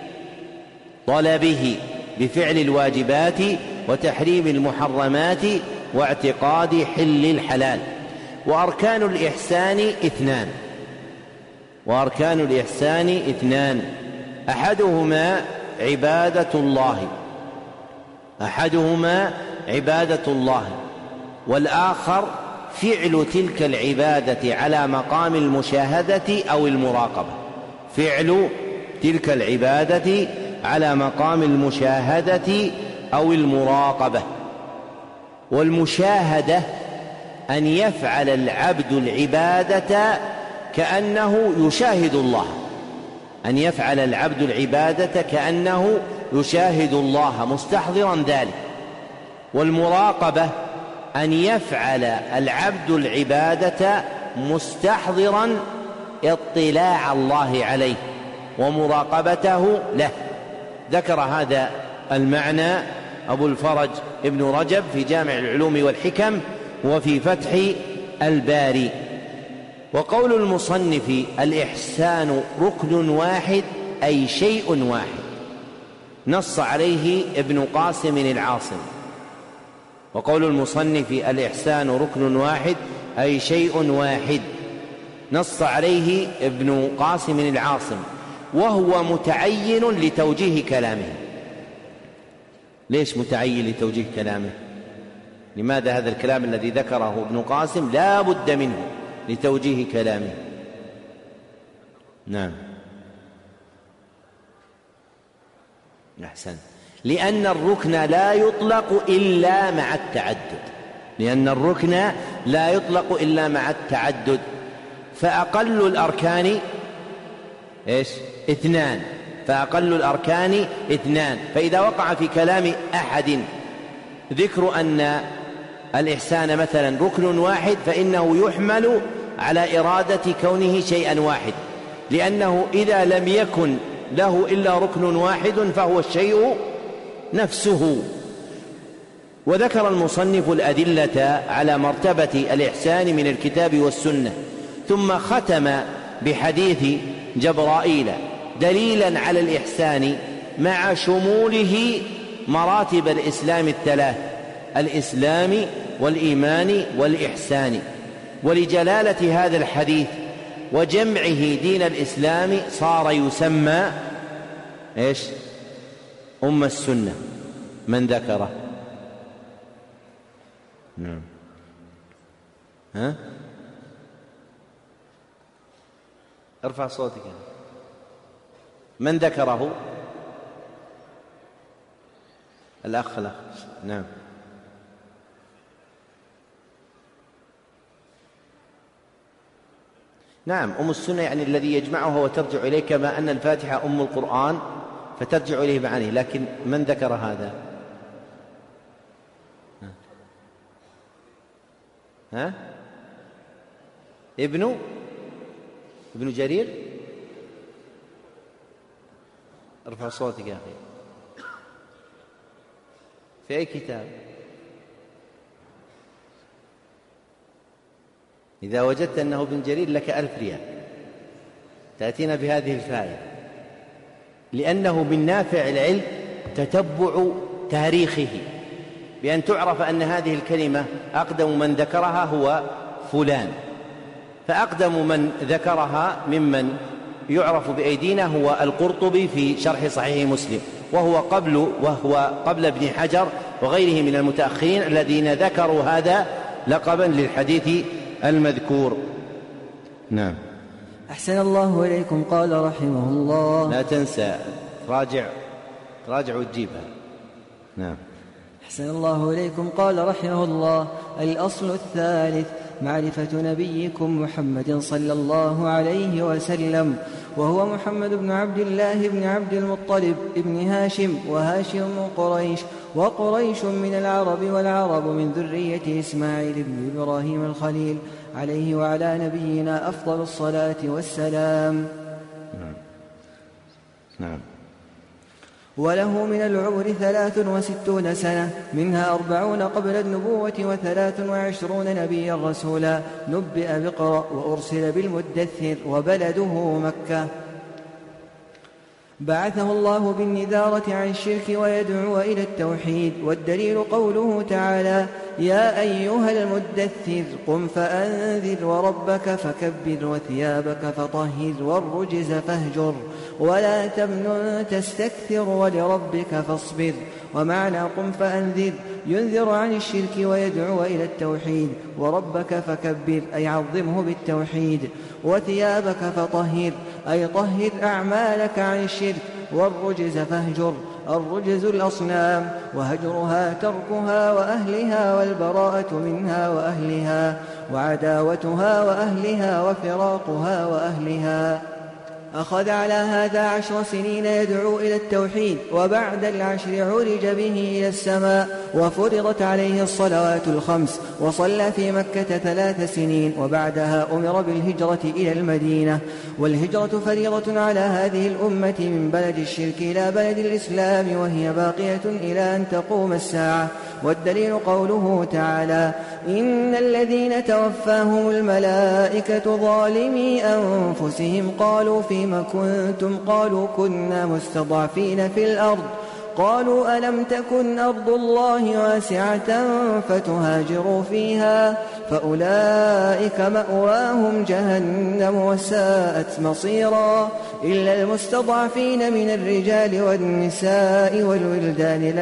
طلبه بفعل الواجبات وتحريم المحرمات واعتقاد حل الحلال. وأركان الإحسان اثنان، أحدهما عبادة الله، والآخر فعل تلك العبادة على مقام المشاهدة أو المراقبة، فعل تلك العبادة على مقام المشاهدة أو المراقبة. والمشاهدة أن يفعل العبد العبادة كأنه يشاهد الله، أن يفعل العبد العبادة كأنه يشاهد الله مستحضرا ذلك. والمراقبة أن يفعل العبد العبادة مستحضرا اطلاع الله عليه ومراقبته له. ذكر هذا المعنى أبو الفرج ابن رجب في جامع العلوم والحكم وفي فتح الباري. وقول المصنف الإحسان ركن واحد أي شيء واحد، نص عليه ابن قاسم العاصم وقول المصنف الإحسان ركن واحد أي شيء واحد، نص عليه ابن قاسم العاصم، وهو متعين لتوجيه كلامه. ليش متعين لتوجيه كلامه؟ لماذا هذا الكلام الذي ذكره ابن قاسم لا بد منه لتوجيه كلامه؟ نعم، أحسن. لأن الركن لا يطلق إلا مع التعدد، لأن الركن لا يطلق إلا مع التعدد. فأقل الأركان إيش؟ 2. فأقل الأركان 2. فإذا وقع في كلام أحد ذكر أن الإحسان مثلا ركن واحد، فإنه يحمل على إرادة كونه شيئا واحد، لأنه إذا لم يكن له إلا ركن واحد فهو الشيء نفسه. وذكر المصنف الأدلة على مرتبة الإحسان من الكتاب والسنة، ثم ختم بحديث جبرائيل دليلا على الإحسان مع شموله مراتب الإسلام الثلاث: الإسلام والإيمان والإحسان. ولجلالة هذا الحديث وجمعه دين الإسلام صار يسمى إيش؟ أم السنة. من ذكره؟ نعم، ها؟ ارفع صوتك. من ذكره؟ الأخ. نعم. نعم، أم السنة يعني الذي يجمعها وترجع إليه، كما أن الفاتحة أم القرآن فترجع إليه معانيه. لكن من ذكر هذا؟ ها؟ ابن جرير. ارفع صوتك يا أخي. في أي كتاب؟ إذا وجدت أنه ابن جرير لك 1000 ريال تأتينا بهذه الفائدة، لأنه من نافع العلم تتبع تاريخه، بأن تعرف أن هذه الكلمة أقدم من ذكرها هو فلان، فأقدم من ذكرها ممن يعرف بأيدينا هو القرطبي في شرح صحيح مسلم، وهو قبل ابن حجر وغيره من المتأخرين الذين ذكروا هذا لقبا للحديث المذكور. نعم. أحسن الله إليكم. قال رحمه الله. لا تنسى راجع وتجيبها. نعم. أحسن الله إليكم. قال رحمه الله: الأصل الثالث معرفة نبيكم محمد صلى الله عليه وسلم، وهو محمد بن عبد الله بن عبد المطلب ابن هاشم، وهاشم من قريش، وقريش من العرب، والعرب من ذرية إسماعيل بن إبراهيم الخليل، عليه وعلى نبينا أفضل الصلاة والسلام. نعم. وله من العمر 63 سنة، منها 40 قبل النبوة، 23 نبيا رسولا، نبئ بقرأ، وأرسل بالمدثر، وبلده مكة. بعثه الله بالنذارة عن الشرك ويدعو إلى التوحيد، والدليل قوله تعالى: يا أيها المدثر قم فأنذر وربك فكبر وثيابك فطهر والرجز فاهجر ولا تمنن تستكثر ولربك فاصبر. ومعنى قم فأنذر ينذر عن الشرك ويدعو إلى التوحيد، وربك فكبر أي عظمه بالتوحيد، وثيابك فطهر أي طهر أعمالك عن الشرك، والرجز فاهجر الرجز الأصنام، وهجرها تركها وأهلها، والبراءة منها وأهلها، وعداوتها وأهلها، وفراقها وأهلها. أخذ على هذا 10 سنين يدعو إلى التوحيد، وبعد العشر عرج به إلى السماء، وفرضت عليه الصلوات الخمس، وصلى في مكة 3 سنين، وبعدها أمر بالهجرة إلى المدينة. والهجرة فريضة على هذه الأمة من بلد الشرك إلى بلد الإسلام، وهي باقية إلى أن تقوم الساعة. والدليل قوله تعالى: إن الذين توفاهم الملائكة ظالمي أنفسهم قالوا فيما كنتم، قالوا كنا مستضعفين في الأرض، قالوا ألم تكن أرض الله واسعة فتهاجروا فيها فأولئك مأواهم جهنم وساءت مصيرا إلا المستضعفين من الرجال والنساء والولدان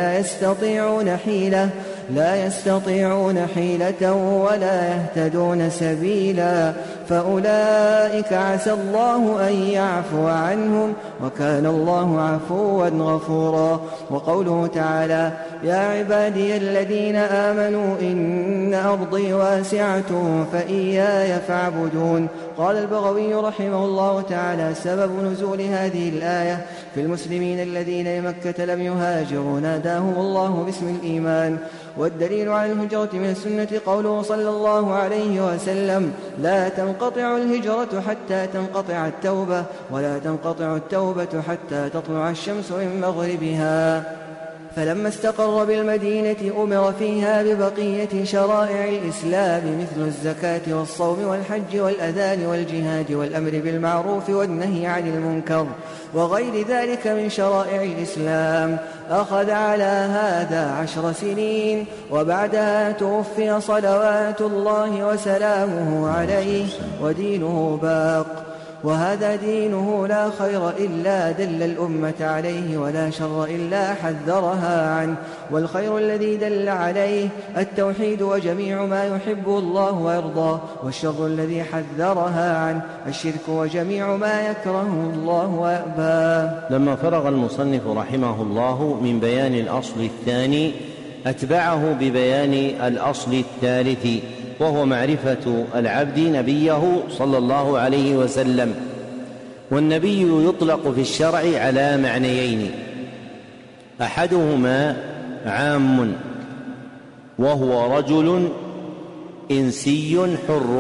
لا يستطيعون حيلة ولا يهتدون سبيلا فأولئك عسى الله أن يعفو عنهم وكان الله عفوا غفورا. وقوله تعالى يا عبادي الذين آمنوا إن أرضي واسعة فإياي فاعبدون. قال البغوي رحمه الله تعالى سبب نزول هذه الآية في المسلمين الذين بمكة لم يهاجروا ناداهم الله باسم الإيمان. والدليل على الهجرة من السنة قوله صلى الله عليه وسلم لا تنقطع الهجرة حتى تنقطع التوبة ولا تنقطع التوبة حتى تطلع الشمس من مغربها. فلما استقر بالمدينة أمر فيها ببقية شرائع الإسلام مثل الزكاة والصوم والحج والأذان والجهاد والأمر بالمعروف والنهي عن المنكر وغير ذلك من شرائع الإسلام. أخذ على هذا 10 سنين وبعدها توفي صلوات الله وسلامه عليه ودينه باق. وهذا دينه لا خير إلا دل الأمة عليه ولا شر إلا حذرها عنه. والخير الذي دل عليه التوحيد وجميع ما يحبه الله ويرضاه والشر الذي حذرها عنه الشرك وجميع ما يكرهه الله ويأباه. لما فرغ المصنف رحمه الله من بيان الأصل الثاني أتبعه ببيان الأصل الثالث وهو معرفة العبد نبيه صلى الله عليه وسلم. والنبي يطلق في الشرع على معنيين أحدهما عام وهو رجل إنسي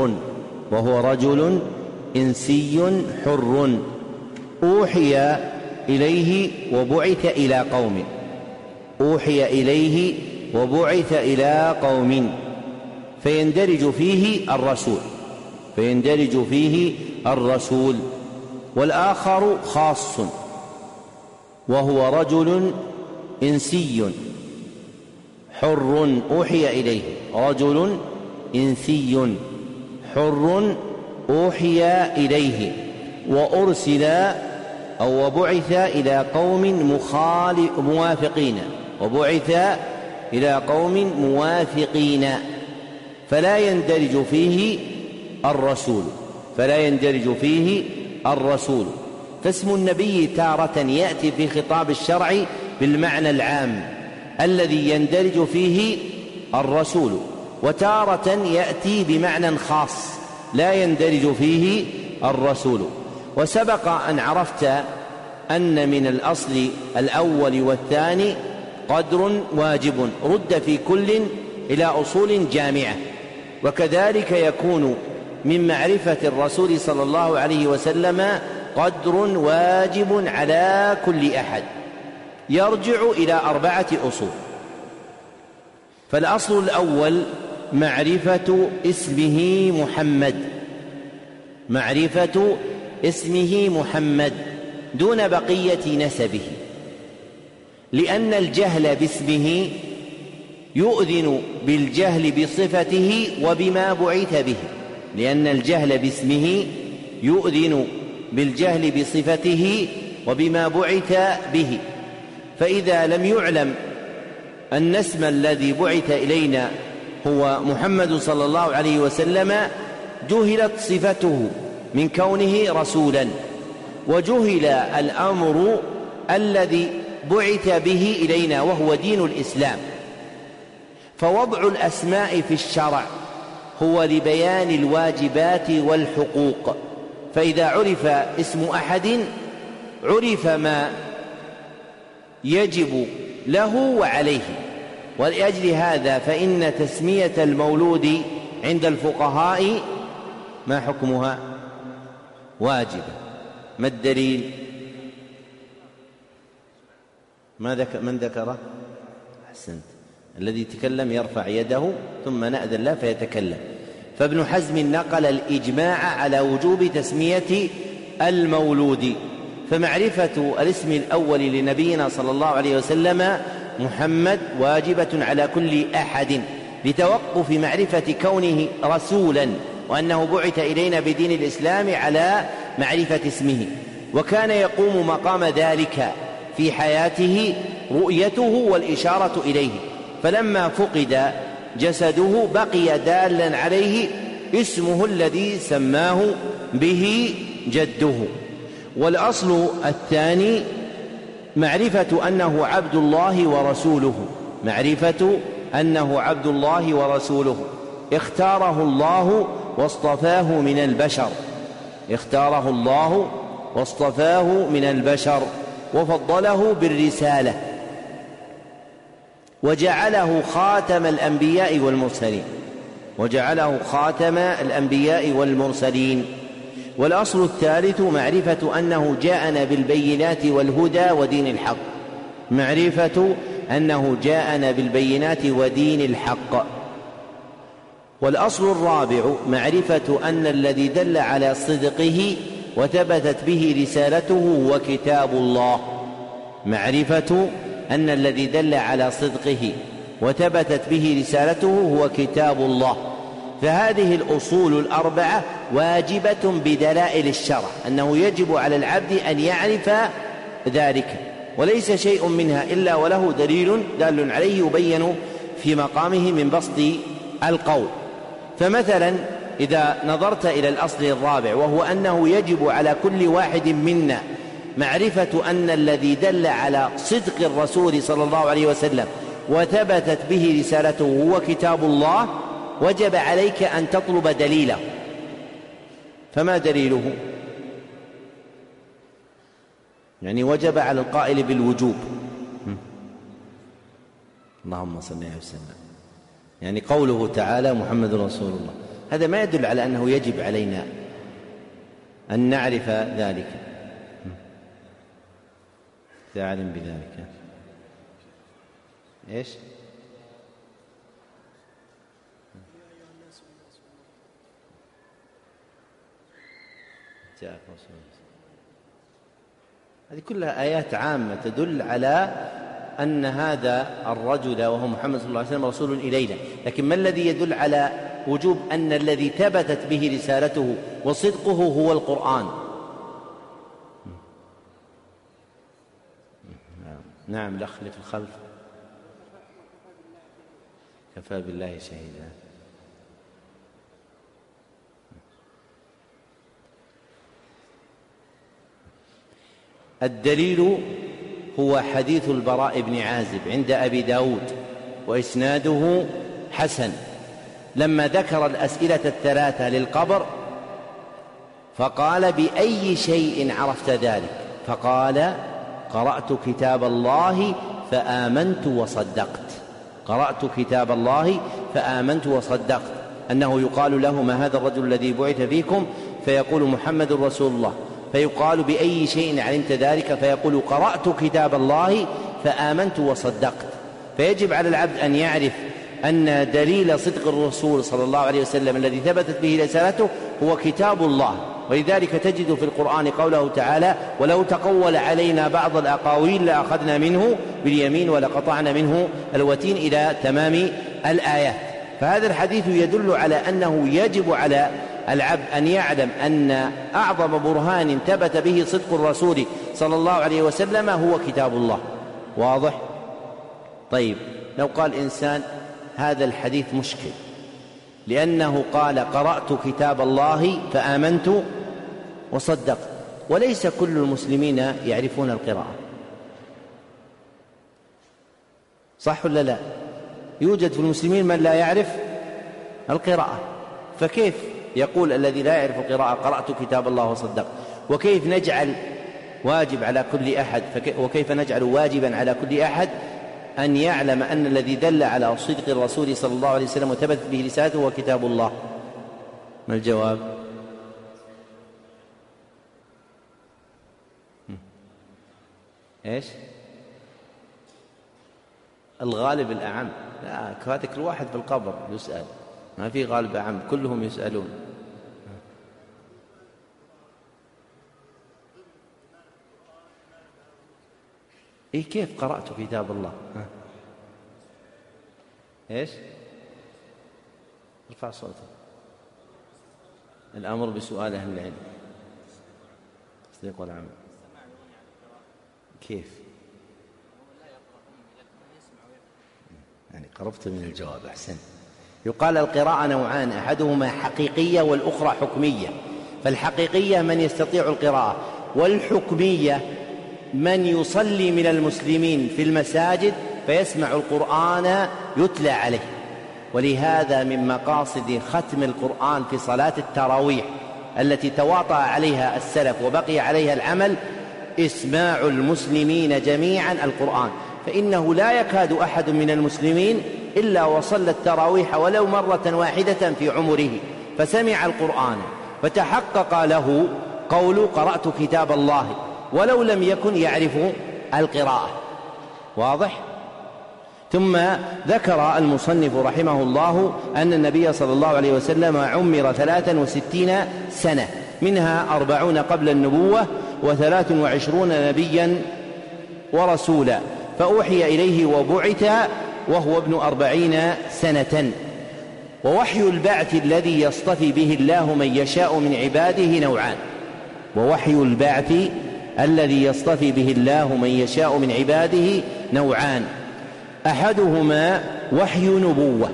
حر أوحي إليه وبعث إلى قوم فيندرج فيه الرسول. والآخر خاص وهو رجل إنسي حر أوحي إليه وأرسل أو وبعث إلى قوم موافقين فلا يندرج فيه الرسول. فاسم النبي تارة يأتي في خطاب الشرع بالمعنى العام الذي يندرج فيه الرسول وتارة يأتي بمعنى خاص لا يندرج فيه الرسول. وسبق أن عرفت أن من الأصل الأول والثاني قدر واجب رد في كل إلى أصول جامعة. وكذلك يكون من معرفة الرسول صلى الله عليه وسلم قدر واجب على كل أحد يرجع إلى 4 أصول. فالأصل الأول معرفة اسمه محمد دون بقية نسبه لأن الجهل باسمه يؤذن بالجهل بصفته وبما بعث به. فإذا لم يعلم أن اسم الذي بعث إلينا هو محمد صلى الله عليه وسلم جهلت صفته من كونه رسولا وجهل الأمر الذي بعث به إلينا وهو دين الإسلام. فوضع الأسماء في الشرع هو لبيان الواجبات والحقوق. فإذا عرف اسم أحد عرف ما يجب له وعليه. ولأجل هذا فإن تسمية المولود عند الفقهاء ما حكمها؟ واجبة. ما الدليل؟ من ذكره؟ أحسنت. الذي تكلم يرفع يده ثم نأذن له فيتكلم. فابن حزم نقل الإجماع على وجوب تسمية المولود فمعرفة الاسم الأول لنبينا صلى الله عليه وسلم محمد واجبة على كل أحد لتوقف معرفة كونه رسولا وأنه بعث إلينا بدين الإسلام على معرفة اسمه. وكان يقوم مقام ذلك في حياته رؤيته والإشارة إليه، فلما فقد جسده بقي دالا عليه اسمه الذي سماه به جده. والأصل الثاني معرفة أنه عبد الله ورسوله، معرفة أنه عبد الله ورسوله اختاره الله واصطفاه من البشر، اختاره الله واصطفاه من البشر وفضله بالرسالة وجعله خاتم الأنبياء والمرسلين، وجعله خاتم الأنبياء والمرسلين. والأصل الثالث معرفة أنه جاءنا بالبينات والهدى ودين الحق، معرفة أنه جاءنا بالبينات ودين الحق. والأصل الرابع معرفة أن الذي دل على صدقه وثبتت به رسالته هو كتاب الله، معرفة أن الذي دل على صدقه وثبتت به رسالته هو كتاب الله. فهذه الأصول الأربعة واجبة بدلائل الشرع، أنه يجب على العبد أن يعرف ذلك، وليس شيء منها إلا وله دليل دال عليه يبين في مقامه من بسط القول. فمثلا إذا نظرت إلى الأصل الرابع وهو أنه يجب على كل واحد منا معرفة أن الذي دل على صدق الرسول صلى الله عليه وسلم وثبتت به رسالته هو كتاب الله، وجب عليك أن تطلب دليله. فما دليله؟ يعني وجب على القائل بالوجوب، اللهم صل عليه وسلم، يعني قوله تعالى محمد رسول الله، هذا ما يدل على أنه يجب علينا أن نعرف ذلك. تعلم بذلك إيش؟ هذه كلها آيات عامة تدل على أن هذا الرجل وهو محمد صلى الله عليه وسلم رسول إلينا، لكن ما الذي يدل على وجوب أن الذي ثبتت به رسالته وصدقه هو القرآن؟ نعم الأخ اللي في الخلف. كفى بالله شهيدا. الدليل هو حديث البراء بن عازب عند أبي داود وإسناده حسن، لما ذكر الأسئلة الثلاثة للقبر فقال بأي شيء عرفت ذلك؟ فقال قرأت كتاب الله فآمنت وصدقت، قرأت كتاب الله فآمنت وصدقت، أنه يقال له ما هذا الرجل الذي بعث فيكم؟ فيقول محمد رسول الله، فيقال بأي شيء علمت ذلك؟ فيقول قرأت كتاب الله فآمنت وصدقت. فيجب على العبد أن يعرف أن دليل صدق الرسول صلى الله عليه وسلم الذي ثبتت به رسالته هو كتاب الله. ولذلك تجد في القرآن قوله تعالى ولو تقول علينا بعض الأقاويل لأخذنا منه باليمين ولقطعنا منه الوتين إلى تمام الآيات. فهذا الحديث يدل على أنه يجب على العبد أن يعلم أن أعظم برهان ثبت به صدق الرسول صلى الله عليه وسلم هو كتاب الله. واضح؟ طيب، لو قال إنسان هذا الحديث مشكل لأنه قال قرأت كتاب الله فآمنت وصدقت، وليس كل المسلمين يعرفون القراءة، صح ولا لا؟ يوجد في المسلمين من لا يعرف القراءة، فكيف يقول الذي لا يعرف القراءة قرأت كتاب الله وصدقت؟ وكيف نجعل واجب على كل أحد، وكيف نجعل واجبا على كل أحد أن يعلم أن الذي دل على صدق الرسول صلى الله عليه وسلم وثبت به رسالته هو كتاب الله؟ ما الجواب؟ إيش؟ الغالب الأعم. لا، هذاك الواحد في القبر يسأل، ما في غالب أعم، كلهم يسألون. كيف قرأت كتاب الله؟ إيش؟ ارفع صوتك. الأمر بسؤال أهل العلم، تصديق والعمل. كيف؟ يعني قربت من الجواب، أحسن. يقال القراءة نوعان، أحدهما حقيقية والأخرى حكمية. فالحقيقية من يستطيع القراءة، والحكمية من يصلي من المسلمين في المساجد فيسمع القرآن يتلى عليه. ولهذا من مقاصد ختم القرآن في صلاة التراويح التي تواطأ عليها السلف وبقي عليها العمل إسماع المسلمين جميعا القرآن، فإنه لا يكاد أحد من المسلمين إلا وصلى التراويح ولو مرة واحدة في عمره فسمع القرآن فتحقق له قول قرأت كتاب الله ولو لم يكن يعرف القراءة. واضح؟ ثم ذكر المصنف رحمه الله أن النبي صلى الله عليه وسلم عمر 63 سنة، منها 40 قبل النبوة و23 نبيا ورسولا، فأوحي إليه وبعث وهو ابن 40 سنة. ووحي البعث الذي يصطفي به الله من يشاء من عباده نوعان. ووحي البعث الذي يصطفي به الله من يشاء من عباده نوعان، أحدهما وحي نبوة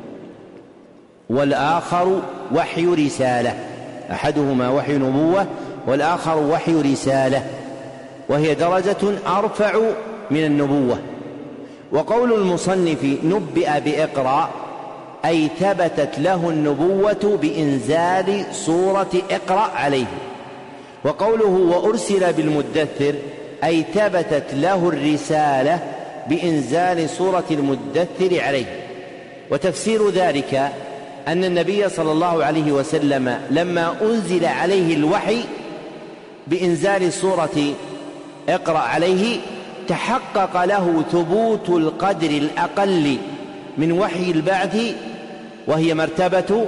والآخر وحي رسالة. أحدهما وحي نبوة والآخر وحي رسالة، وهي درجة أرفع من النبوة. وقول المصنف نبئ بإقرأ أي ثبتت له النبوة بإنزال سورة اقرأ عليه. وقوله وأرسل بالمدثر أي ثبتت له الرسالة بإنزال سورة المدثر عليه. وتفسير ذلك أن النبي صلى الله عليه وسلم لما أنزل عليه الوحي بإنزال سورة اقرأ عليه تحقق له ثبوت القدر الأقل من وحي البعث، وهي مرتبة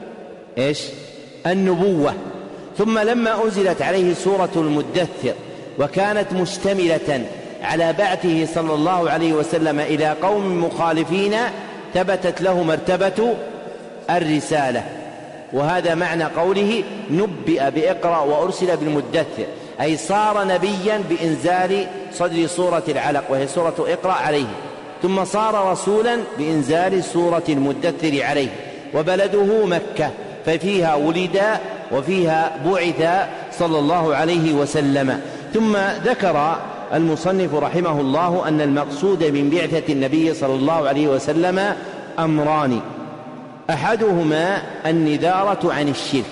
النبوة. ثم لما أنزلت عليه سورة المدثر وكانت مشتملة على بعثه صلى الله عليه وسلم إلى قوم مخالفين ثبتت له مرتبة الرسالة. وهذا معنى قوله نبئ بإقرأ وأرسل بالمدثر، أي صار نبيا بإنزال صدر سورة العلق وهي سورة اقرأ عليه، ثم صار رسولا بإنزال سورة المدثر عليه. وبلده مكة ففيها ولد وفيها بعث صلى الله عليه وسلم. ثم ذكر المصنف رحمه الله أن المقصود من بعثة النبي صلى الله عليه وسلم أمران، أحدهما النذارة عن الشرك.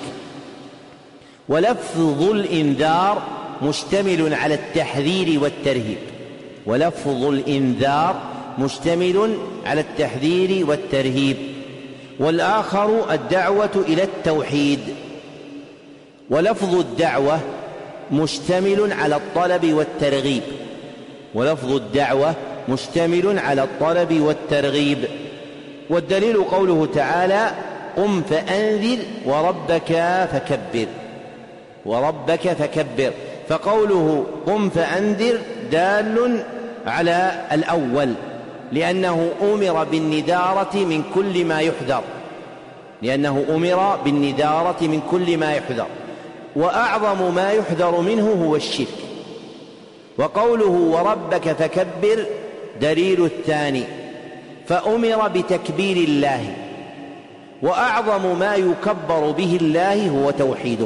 ولفظ الإنذار مشتمل على التحذير والترهيب، ولفظ الإنذار مشتمل على التحذير والترهيب. والآخر الدعوة إلى التوحيد. ولفظ الدعوة مشتمل على الطلب والترغيب، ولفظ الدعوة مشتمل على الطلب والترغيب. والدليل قوله تعالى قم فأنذر وربك فكبر، وربك فكبر. فقوله قم فأنذر دال على الأول، لأنه أمر بالنذارة من كل ما يحذر، لأنه أمر بالنذارة من كل ما يحذر، وأعظم ما يحذر منه هو الشرك. وقوله وربك فكبر دليل الثاني، فأمر بتكبير الله، وأعظم ما يكبر به الله هو توحيده.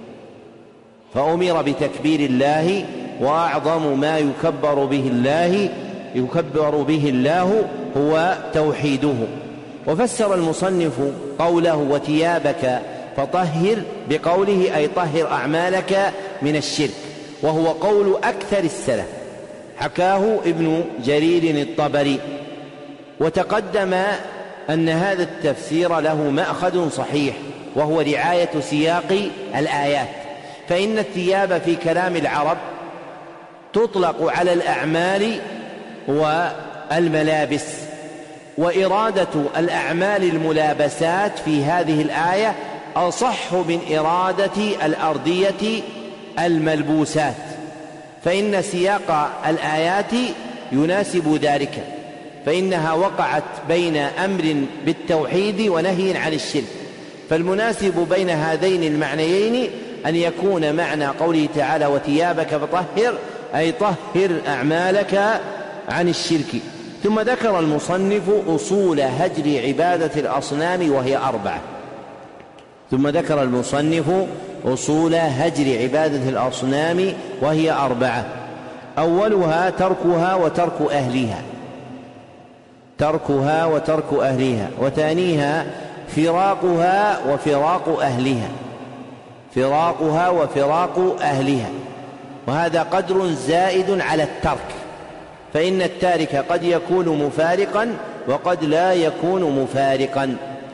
فأمر بتكبير الله وأعظم ما يكبر به الله هو توحيده. وفسر المصنف قوله وثيابك فطهر بقوله أي طهر أعمالك من الشرك، وهو قول أكثر السلف، حكاه ابن جرير الطبري. وتقدم أن هذا التفسير له مأخذ صحيح، وهو رعاية سياق الآيات، فإن الثياب في كلام العرب تطلق على الأعمال والملابس، وإرادة الأعمال الملابسات في هذه الآية أصح من إرادة الأردية الملبوسات. فإن سياق الآيات يناسب ذلك، فإنها وقعت بين أمر بالتوحيد ونهي عن الشرك، فالمناسب بين هذين المعنيين أن يكون معنى قوله تعالى وثيابك فطهر، أي طهر أعمالك عن الشرك. ثم ذكر المصنف أصول هجر عبادة الأصنام وهي أربعة. ثم ذكر المصنف أصول هجر عبادة الأصنام وهي أربعة: أولها تركها وترك أهلها، تركها وترك أهلها. وثانيها فراقها وفراق أهلها، فراقها وفراق أهلها، وهذا قدر زائد على الترك، فإن التارك قد يكون مفارقا وقد لا يكون مفارقا.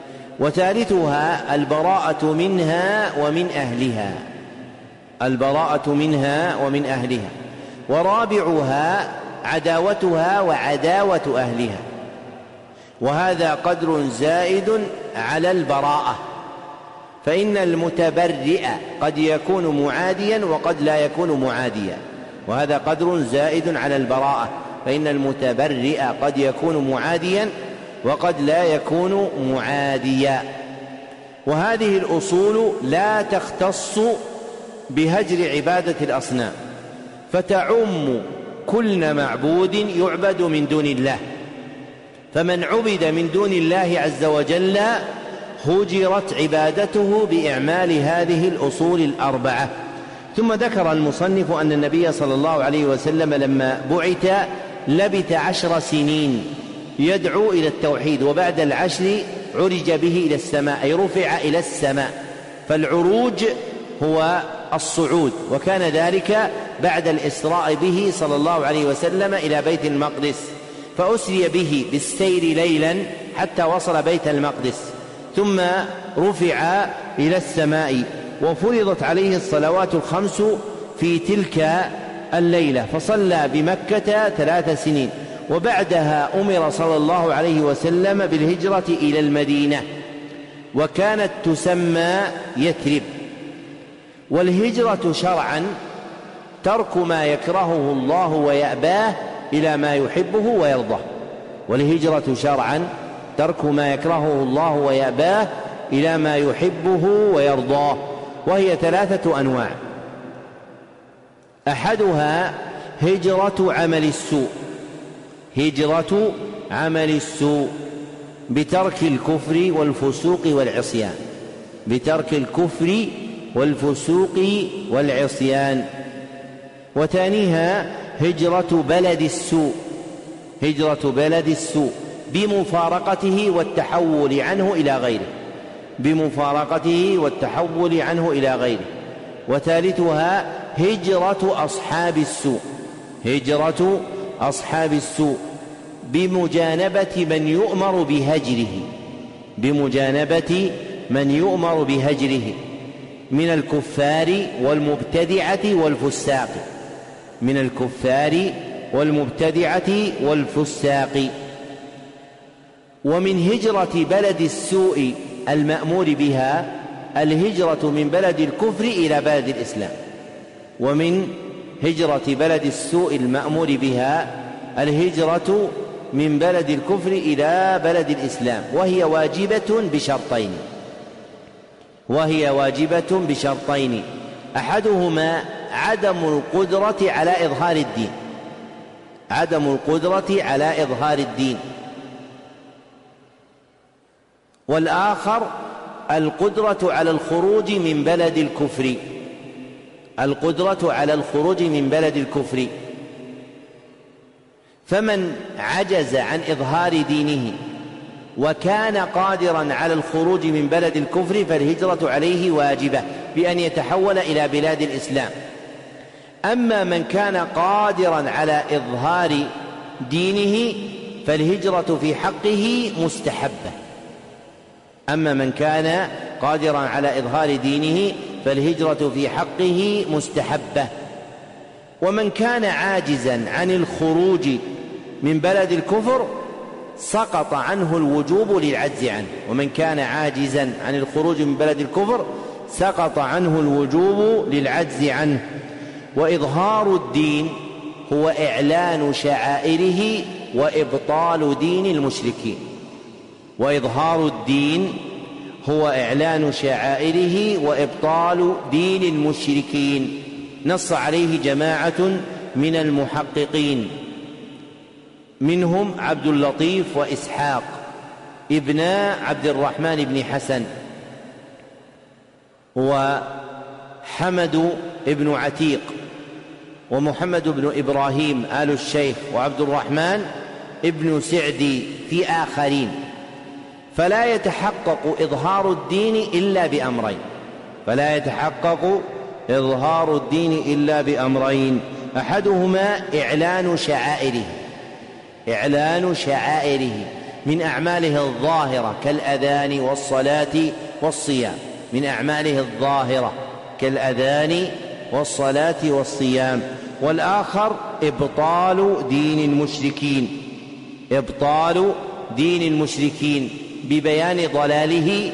وثالثها البراءة منها ومن أهلها، البراءة منها ومن أهلها. ورابعها عداوتها وعداوة أهلها، وهذا قدر زائد على البراءة، فإن المتبرئ قد يكون معاديا وقد لا يكون معاديا، وهذا قدر زائد على البراءة، فإن المتبرئ قد يكون معاديا وقد لا يكون معاديا. وهذه الأصول لا تختص بهجر عبادة الأصنام، فتعم كل معبود يعبد من دون الله، فمن عبد من دون الله عز وجل هجرت عبادته بإعمال هذه الأصول الأربعة. ثم ذكر المصنف أن النبي صلى الله عليه وسلم لما بعث لبث 10 سنين يدعو إلى التوحيد، وبعد 10 عرج به إلى السماء، أي رفع إلى السماء، فالعروج هو الصعود، وكان ذلك بعد الإسراء به صلى الله عليه وسلم إلى بيت المقدس، فأسري به بالسير ليلا حتى وصل بيت المقدس، ثم رفع إلى السماء، وفرضت عليه الصلوات الخمس في تلك الليلة، فصلى بمكة 3 سنين، وبعدها أمر صلى الله عليه وسلم بالهجرة إلى المدينة، وكانت تسمى يثرب. والهجرة شرعا ترك ما يكرهه الله ويأباه إلى ما يحبه ويرضاه، والهجرة شرعا ترك ما يكرهه الله ويأباه إلى ما يحبه ويرضاه، وهي 3 أنواع: أحدها هجرة عمل السوء، هجرة عمل السوء بترك الكفر والفسوق والعصيان، بترك الكفر والفسوق والعصيان. وثانيها هجرة بلد السوء، هجرة بلد السوء بمفارقته والتحول عنه إلى غيره، بمفارقته والتحول عنه إلى غيره. وثالثها هجرة أصحاب السوء، هجرة أصحاب السوء بمجانبة من يؤمر بهجره، بمجانبة من يؤمر بهجره من الكفار والمبتدعة والفساق، من الكفار والمبتدعة والفساق. ومن هجرة بلد السوء المأمور بها الهجرة من بلد الكفر إلى بلد الإسلام، ومن هجرة بلد السوء المأمور بها الهجرة من بلد الكفر إلى بلد الإسلام، وهي واجبة بشرطين، وهي واجبة بشرطين: أحدهما عدم القدرة على إظهار الدين، عدم القدرة على إظهار الدين، والآخر القدرة على الخروج من بلد الكفر، القدرة على الخروج من بلد الكفر. فمن عجز عن إظهار دينه وكان قادرا على الخروج من بلد الكفر فالهجرة عليه واجبة بأن يتحول إلى بلاد الإسلام. أما من كان قادرا على إظهار دينه فالهجرة في حقه مستحبة، أما من كان قادرا على إظهار دينه فالهجرة في حقه مستحبة. ومن كان عاجزا عن الخروج من بلد الكفر سقط عنه الوجوب للعجز عنه، ومن كان عاجزا عن الخروج من بلد الكفر سقط عنه الوجوب للعجز عنه. وإظهار الدين هو إعلان شعائره وإبطال دين المشركين. وإظهار الدين هو إعلان شعائره وإبطال دين المشركين، نص عليه جماعة من المحققين، منهم عبد اللطيف وإسحاق ابنا عبد الرحمن بن حسن، وحمد بن عتيق، ومحمد بن إبراهيم آل الشيخ، وعبد الرحمن ابن سعدي في آخرين. فلا يتحقق إظهار الدين إلا بأمرين أحدهما إعلان شعائره من أعماله الظاهرة كالأذان والصلاة والصيام، والآخر إبطال دين المشركين ببيان ضلاله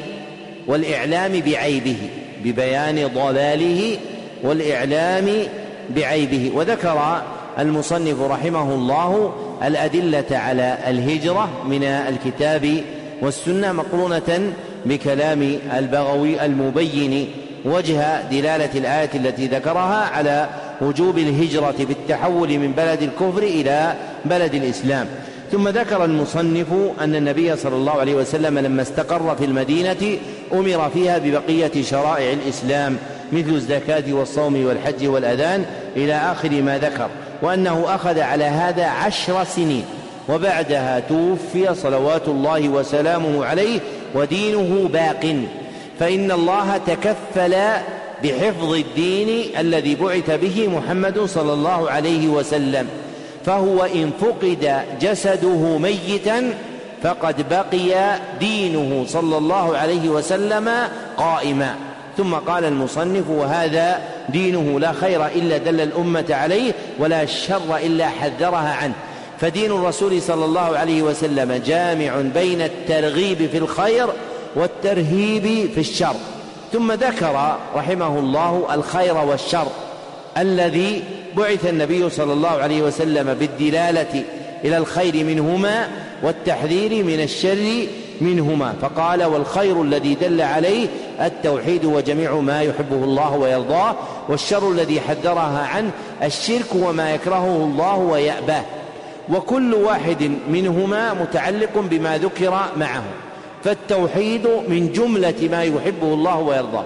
والإعلام بعيبه. وذكر المصنف رحمه الله الأدلة على الهجرة من الكتاب والسنة مقرونة بكلام البغوي المبين وجه دلالة الآية التي ذكرها على وجوب الهجرة بالتحول من بلد الكفر إلى بلد الإسلام. ثم ذكر المصنف أن النبي صلى الله عليه وسلم لما استقر في المدينة أمر فيها ببقية شرائع الإسلام مثل الزكاة والصوم والحج والأذان إلى آخر ما ذكر، وأنه أخذ على هذا 10 سنين، وبعدها توفي صلوات الله وسلامه عليه ودينه باق، فإن الله تكفل بحفظ الدين الذي بعث به محمد صلى الله عليه وسلم، فهو إن فقد جسده ميتا فقد بقي دينه صلى الله عليه وسلم قائما. ثم قال المصنف: وهذا دينه لا خير إلا دل الأمة عليه ولا شر إلا حذرها عنه، فدين الرسول صلى الله عليه وسلم جامع بين الترغيب في الخير والترهيب في الشر. ثم ذكر رحمه الله الخير والشر الذي بعث النبي صلى الله عليه وسلم بالدلالة إلى الخير منهما والتحذير من الشر منهما، فقال: والخير الذي دل عليه التوحيد وجميع ما يحبه الله ويرضاه، والشر الذي حذرها عنه الشرك وما يكرهه الله ويأباه، وكل واحد منهما متعلق بما ذكر معه، فالتوحيد من جملة ما يحبه الله ويرضاه،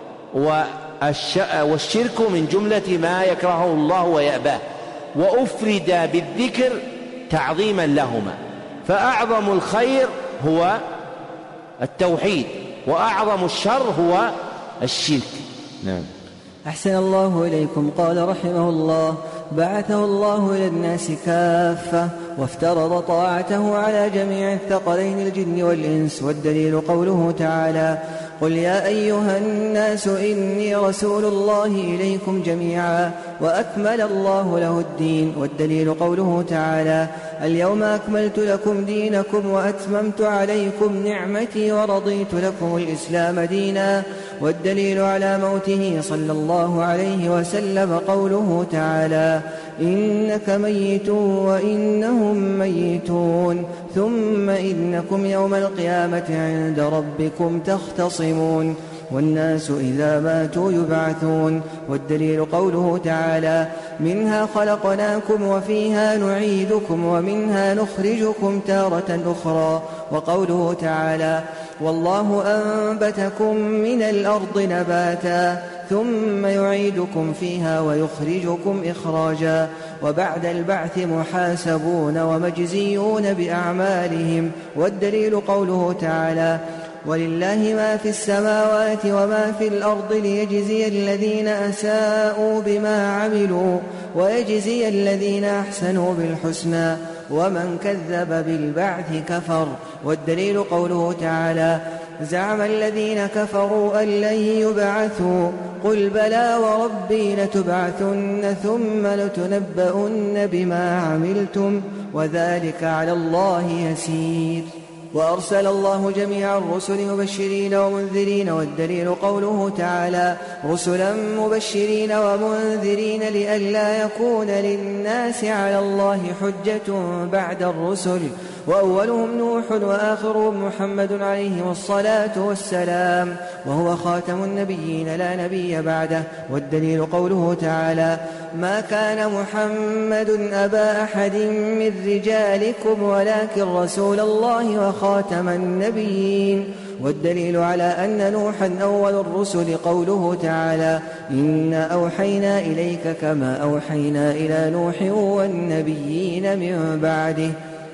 والشرك من جملة ما يكرهه الله ويأباه، وأفرد بالذكر تعظيما لهما، فأعظم الخير هو التوحيد وأعظم الشر هو الشرك. نعم. أحسن الله إليكم. قال رحمه الله: بعثه الله إلى الناس كافة وافترض طاعته على جميع الثقلين الجن والإنس، والدليل قوله تعالى: قل يا أيها الناس إني رسول الله إليكم جميعا، وأكمل الله له الدين، والدليل قوله تعالى: اليوم أكملت لكم دينكم وأتممت عليكم نعمتي ورضيت لكم الإسلام دينا، والدليل على موته صلى الله عليه وسلم قوله تعالى: إنك ميت وإنهم ميتون ثم إنكم يوم القيامة عند ربكم تختصمون، والناس إذا ماتوا يبعثون، والدليل قوله تعالى: منها خلقناكم وفيها نعيدكم ومنها نخرجكم تارة أخرى، وقوله تعالى: والله أنبتكم من الأرض نباتا ثم يعيدكم فيها ويخرجكم إخراجا، وبعد البعث محاسبون ومجزيون بأعمالهم، والدليل قوله تعالى: ولله ما في السماوات وما في الأرض ليجزي الذين أساءوا بما عملوا ويجزي الذين أحسنوا بالحسنى، ومن كذب بالبعث كفر، والدليل قوله تعالى: زعم الذين كفروا أن لن يبعثوا قل بلى وربي لتبعثن ثم لتنبؤن بما عملتم وذلك على الله يسير. وأرسل الله جميع الرسل مبشرين ومنذرين، والدليل قوله تعالى: رسلا مبشرين ومنذرين لئلا يكون للناس على الله حجة بعد الرسل، وأولهم نوح وآخرهم محمد عليه الصلاة والسلام، وهو خاتم النبيين لا نبي بعده. والدليل قوله تعالى: ما كان محمد أبا أحد من رجالكم ولكن رسول الله وخاتم النبيين. والدليل على أن نوحا أول الرسل قوله تعالى: إنا أوحينا إليك كما أوحينا إلى نوح والنبيين من بعده.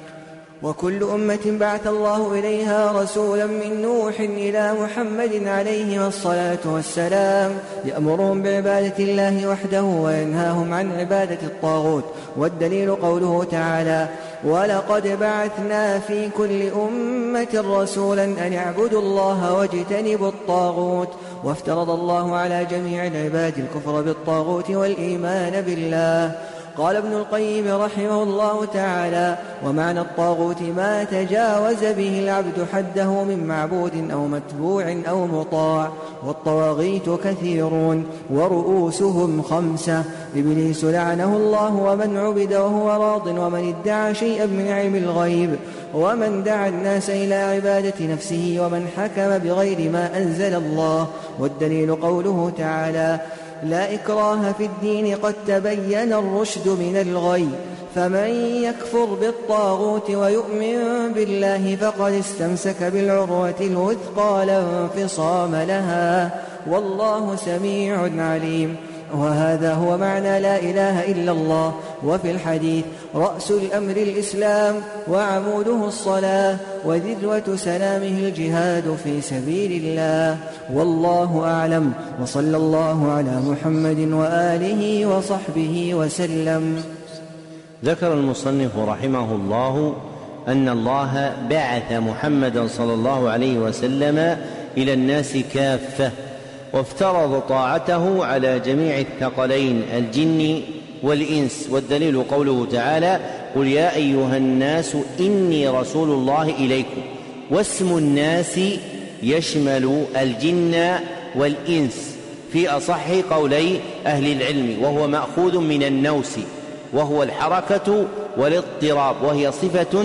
وكل أمة بعث الله إليها رسولا من نوح إلى محمد عليه الصلاة والسلام، يأمرهم بعبادة الله وحده وينهاهم عن عبادة الطاغوت. والدليل قوله تعالى: ولقد بعثنا في كل أمة رسولا أن اعبدوا الله واجتنبوا الطاغوت. وافترض الله على جميع العباد الكفر بالطاغوت والإيمان بالله. قال ابن القيم رحمه الله تعالى: ومعنى الطاغوت ما تجاوز به العبد حده من معبود أو متبوع أو مطاع. والطواغيت كثيرون ورؤوسهم 5: إبليس لعنه الله ومن عبد وهو راض، ومن ادعى شيئا من علم الغيب، ومن دعا الناس إلى عبادة نفسه، ومن حكم بغير ما أنزل الله. والدليل قوله تعالى: لا إكراه في الدين قد تبين الرشد من الغي، فمن يكفر بالطاغوت ويؤمن بالله فقد استمسك بالعروة الوثقى لا انفصام لها، والله سميع عليم. وهذا هو معنى لا إله إلا الله. وفي الحديث: رأس الأمر الإسلام، وعموده الصلاة، وذروة سلامه الجهاد في سبيل الله. والله أعلم، وصلى الله على محمد وآله وصحبه وسلم. ذكر المصنف رحمه الله أن الله بعث محمدا صلى الله عليه وسلم إلى الناس كافة، وافترض طاعته على جميع الثقلين الجن والإنس. والدليل قوله تعالى: قل يا أيها الناس إني رسول الله إليكم. واسم الناس يشمل الجن والإنس في أصح قولي أهل العلم، وهو مأخوذ من النوس، وهو الحركة والاضطراب، وهي صفة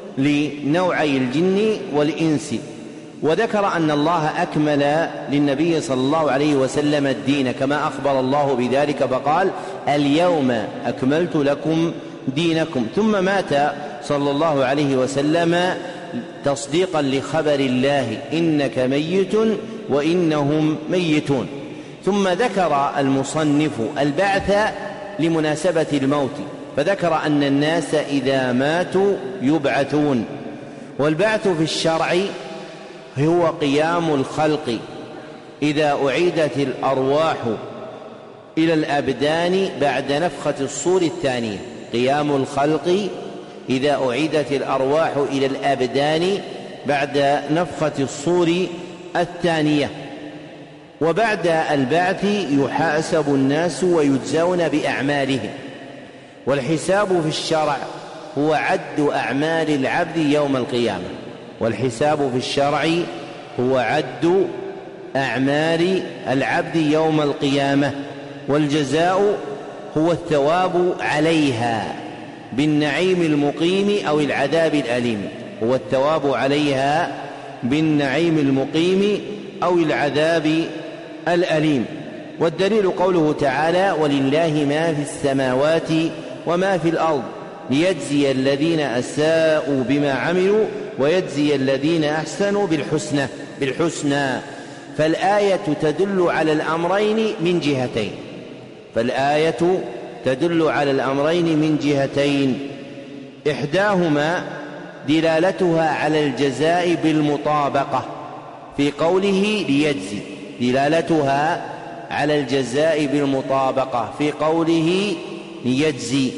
لنوعي الجن والإنس. وذكر أن الله أكمل للنبي صلى الله عليه وسلم الدين، كما أخبر الله بذلك فقال: اليوم أكملت لكم دينكم. ثم مات صلى الله عليه وسلم تصديقا لخبر الله: إنك ميت وإنهم ميتون. ثم ذكر المصنف البعث لمناسبة الموت، فذكر أن الناس إذا ماتوا يبعثون. والبعث في الشرع هو قيام الخلق إذا أعيدت الأرواح إلى الأبدان بعد نفخة الصور الثانية. قيام الخلق إذا أعيدت الأرواح إلى الأبدان بعد نفخة الصور الثانية. وبعد البعث يحاسب الناس ويجزون بأعمالهم. والحساب في الشرع هو عد أعمال العبد يوم القيامة. والحساب في الشرع هو عد أعمال العبد يوم القيامة. والجزاء هو الثواب عليها بالنعيم المقيم أو العذاب الأليم. هو الثواب عليها بالنعيم المقيم أو العذاب الأليم. والدليل قوله تعالى: ولله ما في السماوات وما في الأرض ليجزي الذين أساءوا بما عملوا ويجزي الذين أحسنوا بالحسنى. فالآية تدل على الأمرين من جهتين. فالآية تدل على الأمرين من جهتين: إحداهما دلالتها على الجزاء بالمطابقة في قوله ليجزي، دلالتها على الجزاء بالمطابقة في قوله ليجزي.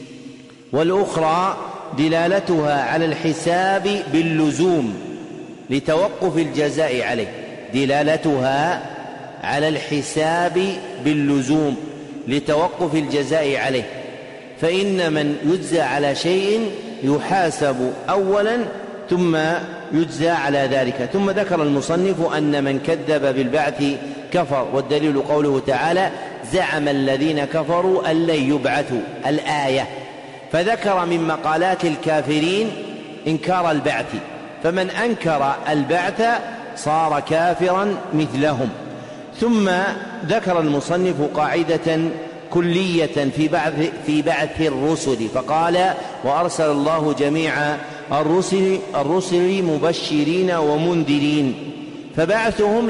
والأخرى دلالتها على الحساب باللزوم لتوقف الجزاء عليه. دلالتها على الحساب باللزوم لتوقف الجزاء عليه. فإن من يجزى على شيء يحاسب أولا ثم يجزى على ذلك. ثم ذكر المصنف أن من كذب بالبعث كفر، والدليل قوله تعالى: زعم الذين كفروا أن لن يبعثوا، الآية. فذكر من مقالات الكافرين إنكار البعث، فمن أنكر البعث صار كافرا مثلهم. ثم ذكر المصنف قاعدة كلية في بعث الرسل، فقال: وأرسل الله جميع الرسل مبشرين ومنذرين. فبعثهم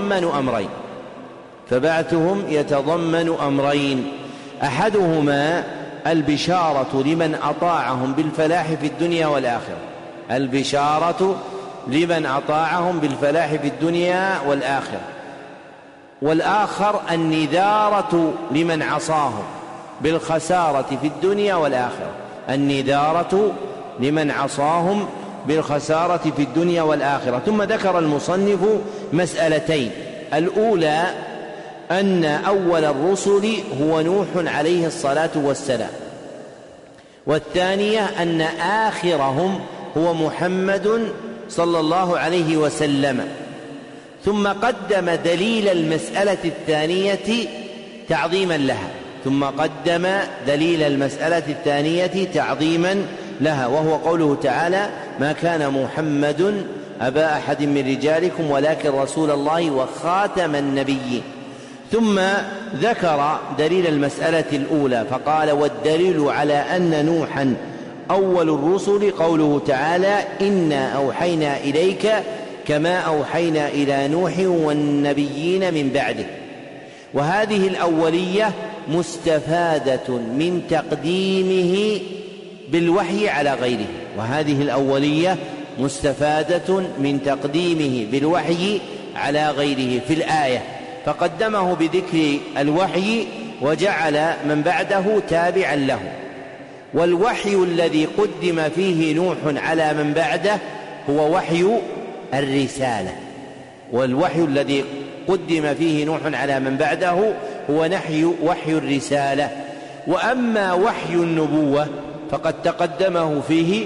يتضمن أمرين، أحدهما البشارة لمن أطاعهم بالفلاح في الدنيا والآخرة، البشارة لمن أطاعهم بالفلاح في الدنيا والآخرة، والآخر النذارة لمن عصاهم بالخسارة في الدنيا والآخرة، النذارة لمن عصاهم بالخسارة في الدنيا والآخرة. ثم ذكر المصنف مسألتين: الأولى أن أول الرسل هو نوح عليه الصلاة والسلام، والثانية أن آخرهم هو محمد صلى الله عليه وسلم. ثم قدم دليل المسألة الثانية تعظيما لها، وهو قوله تعالى: ما كان محمد أبا أحد من رجالكم ولكن رسول الله وخاتم النبيين. ثم ذكر دليل المسألة الأولى فقال: والدليل على أن نوحا أول الرسل قوله تعالى: إنا أوحينا إليك كما أوحينا إلى نوح والنبيين من بعده. وهذه الأولية مستفادة من تقديمه بالوحي على غيره، وهذه الأولية مستفادة من تقديمه بالوحي على غيره في الآية، فقدمه بذكر الوحي وجعل من بعده تابعا له. والوحي الذي قدم فيه نوح على من بعده هو وحي الرسالة، والوحي الذي قدم فيه نوح على من بعده هو وحي الرسالة. وأما وحي النبوة فقد تقدمه فيه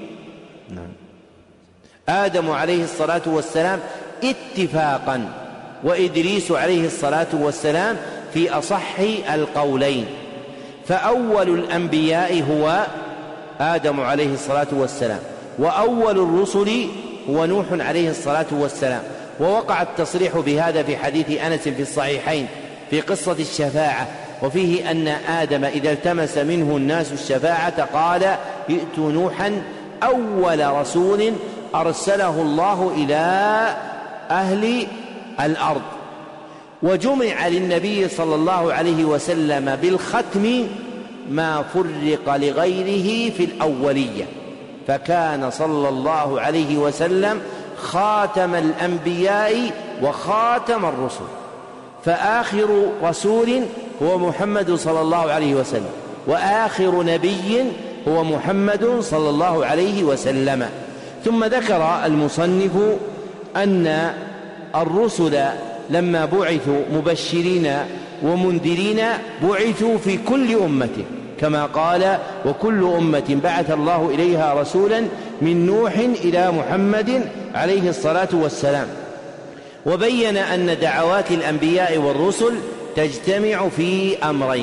آدم عليه الصلاة والسلام اتفاقا، وإدريس عليه الصلاة والسلام في أصح القولين. فأول الأنبياء هو آدم عليه الصلاة والسلام، وأول الرسل هو نوح عليه الصلاة والسلام. ووقع التصريح بهذا في حديث أنس في الصحيحين في قصة الشفاعة، وفيه أن آدم إذا التمس منه الناس الشفاعة قال: ائتوا نوحا أول رسول أرسله الله إلى أهل الأرض. وجمع للنبي صلى الله عليه وسلم بالختم ما فرق لغيره في الأولية، فكان صلى الله عليه وسلم خاتم الأنبياء وخاتم الرسل، فآخر رسول هو محمد صلى الله عليه وسلم، وآخر نبي هو محمد صلى الله عليه وسلم. ثم ذكر المصنف أن الرسل لما بعثوا مبشرين ومنذرين بعثوا في كل أمة، كما قال: وكل أمة بعث الله إليها رسولا من نوح إلى محمد عليه الصلاة والسلام. وبين أن دعوات الأنبياء والرسل تجتمع في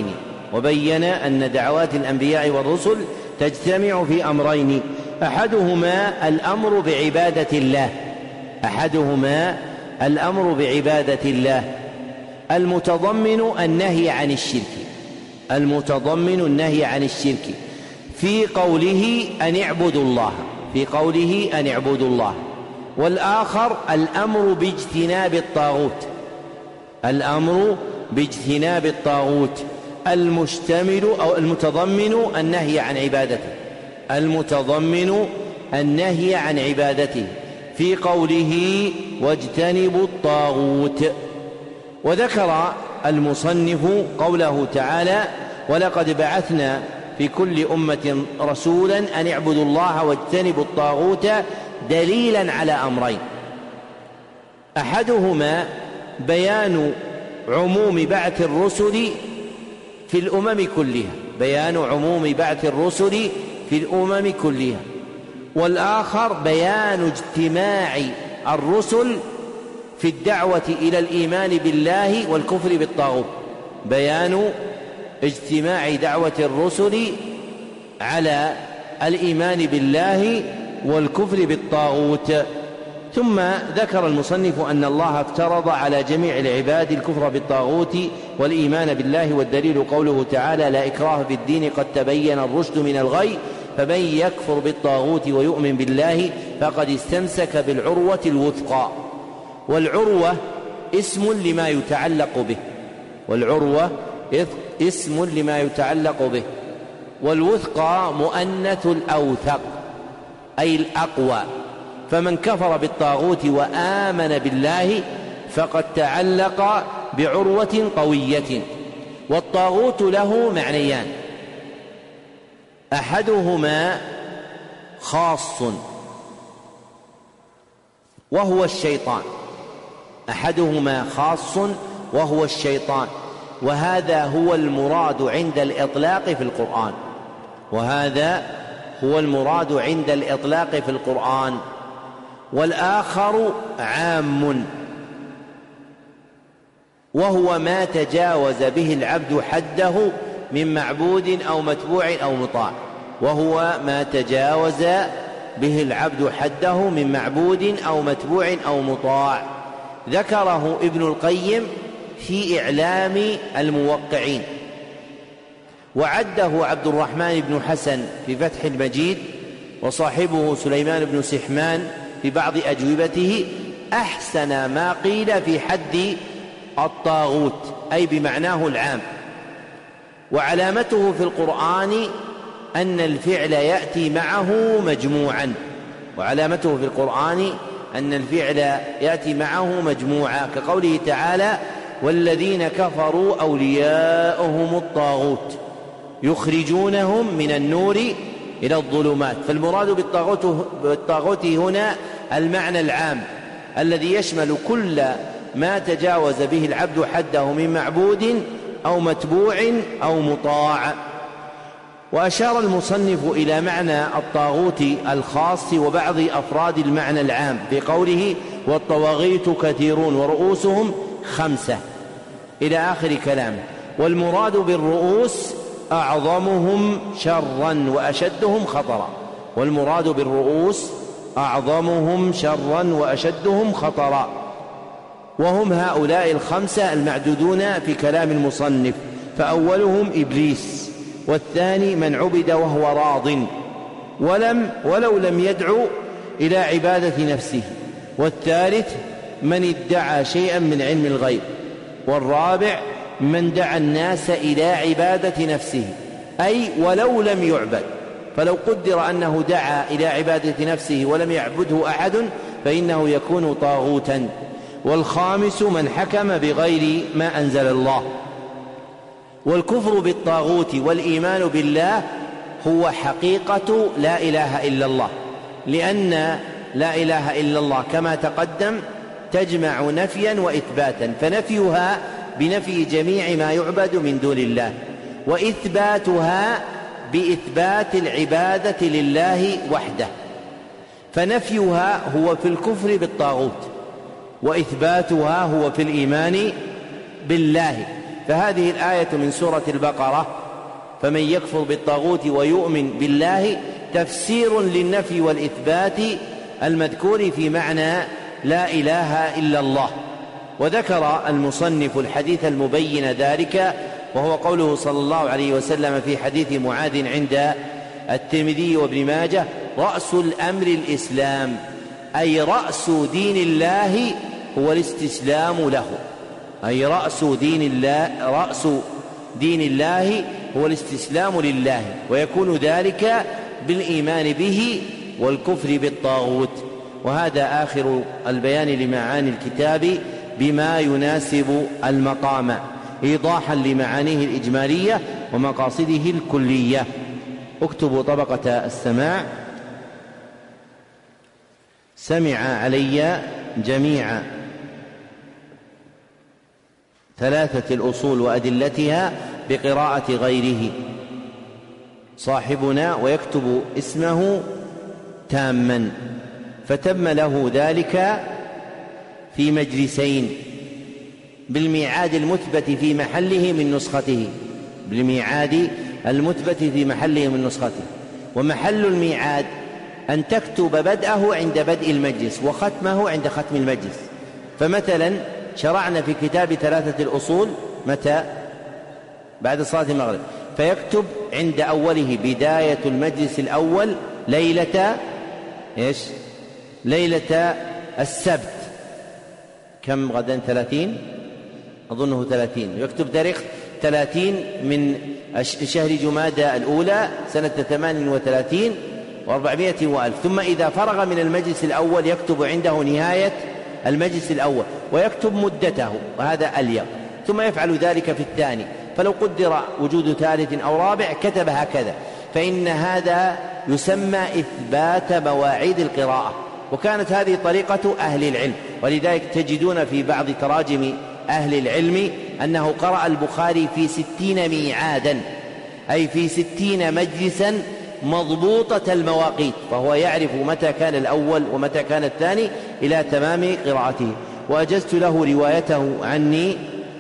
أمرين، أحدهما الأمر بعبادة الله المتضمن النهي عن الشرك في قوله أن اعبدوا الله، والآخر الأمر باجتناب الطاغوت المشتمل أو المتضمن النهي عن عبادته في قوله واجتنبوا الطاغوت. وذكر المصنف قوله تعالى: ولقد بعثنا في كل أمة رسولا أن اعبدوا الله واجتنبوا الطاغوت، دليلا على أمرين: أحدهما بيان عموم بعث الرسل في الأمم كلها، والآخر بيان اجتماع الرسل في الدعوة إلى الإيمان بالله والكفر بالطاغوت، بيان اجتماع دعوة الرسل على الإيمان بالله والكفر بالطاغوت. ثم ذكر المصنف أن الله افترض على جميع العباد الكفر بالطاغوت والإيمان بالله، والدليل قوله تعالى: لا إكراه في الدين قد تبين الرشد من الغي، فمن يكفر بالطاغوت ويؤمن بالله فقد استمسك بالعروة الوثقى. والعروة اسم لما يتعلق به، والعروة اسم لما يتعلق به، والوثقى مؤنث الأوثق أي الأقوى. فمن كفر بالطاغوت وآمن بالله فقد تعلق بعروة قوية. والطاغوت له معنيان: أحدهما خاص وهو الشيطان، أحدهما خاص وهو الشيطان، وهذا هو المراد عند الإطلاق في القرآن، وهذا هو المراد عند الإطلاق في القرآن. والآخر عام وهو ما تجاوز به العبد حده من معبود أو متبوع أو مطاع، وهو ما تجاوز به العبد حده من معبود أو متبوع أو مطاع. ذكره ابن القيم في إعلام الموقعين، وعده عبد الرحمن بن حسن في فتح المجيد، وصاحبه سليمان بن سحمان في بعض أجوبته أحسن ما قيل في حد الطاغوت، أي بمعناه العام. وعلامته في القرآن أن الفعل يأتي معه مجموعا، وعلامته في القرآن أن الفعل يأتي معه مجموعا، كقوله تعالى: والذين كفروا أولياؤهم الطاغوت يخرجونهم من النور إلى الظلمات. فالمراد بالطاغوت هنا المعنى العام الذي يشمل كل ما تجاوز به العبد حده من معبود أو متبوع أو مطاع. وأشار المصنف إلى معنى الطاغوت الخاص وبعض أفراد المعنى العام في قوله: والطواغيت كثيرون ورؤوسهم 5 إلى آخر كلامه. والمراد بالرؤوس أعظمهم شرا وأشدهم خطرا، والمراد بالرؤوس أعظمهم شرا وأشدهم خطرا، وهم هؤلاء 5 المعدودون في كلام المصنف. فأولهم إبليس، والثاني من عبد وهو راض ولو لم يدعو إلى عبادة نفسه، والثالث من ادعى شيئا من علم الغيب، والرابع من دعا الناس إلى عبادة نفسه، أي ولو لم يعبد، فلو قدر أنه دعا إلى عبادة نفسه ولم يعبده أحد فإنه يكون طاغوتا. والخامس من حكم بغير ما أنزل الله. والكفر بالطاغوت والإيمان بالله هو حقيقة لا إله إلا الله، لأن لا إله إلا الله كما تقدم تجمع نفيا وإثباتا، فنفيها بنفي جميع ما يعبد من دون الله، وإثباتها بإثبات العبادة لله وحده. فنفيها هو في الكفر بالطاغوت، وإثباتها هو في الإيمان بالله. فهذه الآية من سورة البقرة: فمن يكفر بالطاغوت ويؤمن بالله، تفسير للنفي والإثبات المذكور في معنى لا إله إلا الله. وذكر المصنف الحديث المبين ذلك، وهو قوله صلى الله عليه وسلم في حديث معاذ عند الترمذي وابن ماجه: رأس الأمر الإسلام، أي رأس دين الله هو الاستسلام له، أي رأس دين الله هو الاستسلام لله، ويكون ذلك بالإيمان به والكفر بالطاغوت. وهذا آخر البيان لمعاني الكتاب بما يناسب المقام، إيضاحا لمعانيه الإجمالية ومقاصده الكلية. اكتبوا طبقة السماع: سمع علي جميع 3 الأصول وأدلتها بقراءة غيره صاحبنا، ويكتب اسمه تاما، فتم له ذلك في مجلسين بالميعاد المثبت في محله من نسخته، بالميعاد المثبت في محله من نسخته. ومحل الميعاد أن تكتب بدءه عند بدء المجلس وختمه عند ختم المجلس. فمثلا شرعنا في كتاب 3 الأصول متى؟ بعد صلاة المغرب، فيكتب عند أوله بداية المجلس الأول ليلة إيش؟ ليلة السبت. كم غدا؟ 30 أظنه 30. يكتب تاريخ 30 من شهر جمادى الأولى سنة 38 و400 وألف. ثم إذا فرغ من المجلس الأول يكتب عنده نهاية المجلس الأول ويكتب مدته، وهذا أليق. ثم يفعل ذلك في الثاني، فلو قدر وجود ثالث أو رابع كتب هكذا، فإن هذا يسمى إثبات مواعيد القراءة. وكانت هذه طريقة أهل العلم، ولذلك تجدون في بعض تراجم أهل العلم أنه قرأ البخاري في 60 ميعادا، أي في 60 مجلسا مضبوطة المواقيت، فهو يعرف متى كان الأول ومتى كان الثاني إلى تمام قراءته. وأجزت له روايته عني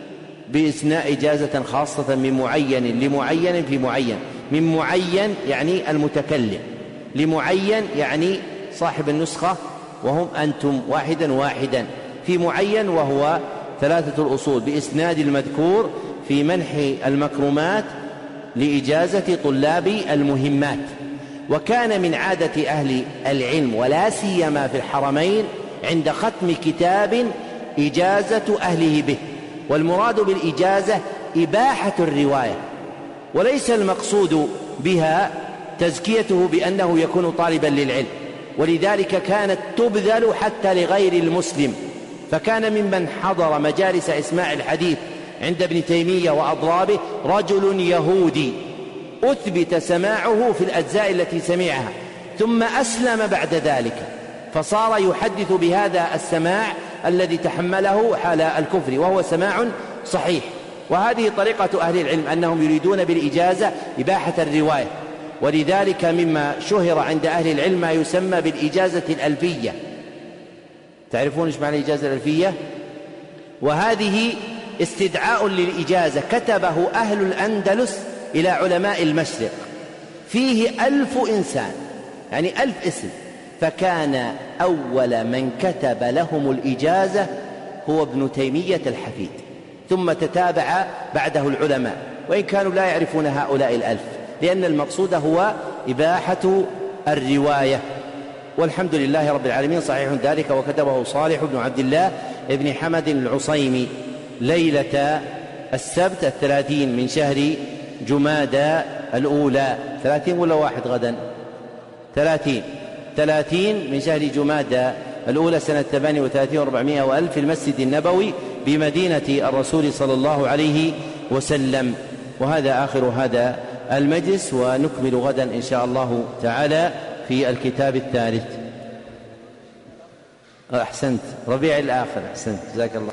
بإثناء إجازة خاصة من معين لمعين في معين. من معين يعني المتكلم، لمعين يعني صاحب النسخة وهم أنتم واحدا واحدا، في معين وهو 3 الأصول بإسناد المذكور في منح المكرمات لإجازة طلاب المهمات. وكان من عادة أهل العلم ولا سيما في الحرمين عند ختم كتاب إجازة أهله به، والمراد بالإجازة إباحة الرواية، وليس المقصود بها تزكيته بأنه يكون طالبا للعلم. ولذلك كانت تبذل حتى لغير المسلم، فكان ممن حضر مجالس إسماع الحديث عند ابن تيمية وأضرابه رجل يهودي أثبت سماعه في الأجزاء التي سمعها، ثم أسلم بعد ذلك، فصار يحدث بهذا السماع الذي تحمله حال الكفر، وهو سماع صحيح. وهذه طريقة أهل العلم أنهم يريدون بالإجازة إباحة الرواية. ولذلك مما شهر عند أهل العلم ما يسمى بالإجازة الألفية. تعرفون إيش معنى الإجازة الألفية؟ وهذه استدعاء للإجازة كتبه أهل الأندلس إلى علماء المشرق، فيه 1000 إنسان، يعني 1000 اسم. فكان أول من كتب لهم الإجازة هو ابن تيمية الحفيد، ثم تتابع بعده العلماء، وإن كانوا لا يعرفون هؤلاء 1000، لأن المقصود هو إباحة الرواية. والحمد لله رب العالمين صحيح ذلك. وكتبه صالح بن عبد الله ابن حمد العصيمي ليلة السبت 30 من شهر جمادى الأولى. 30 ولا واحد غدا؟ 30 من شهر جمادى الأولى سنة 38 و400 وألف في المسجد النبوي بمدينة الرسول صلى الله عليه وسلم. وهذا آخر هذا المجلس، ونكمل غدا إن شاء الله تعالى في الكتاب الثالث. أحسنت، ربيع الآخر، أحسنت، جزاك الله.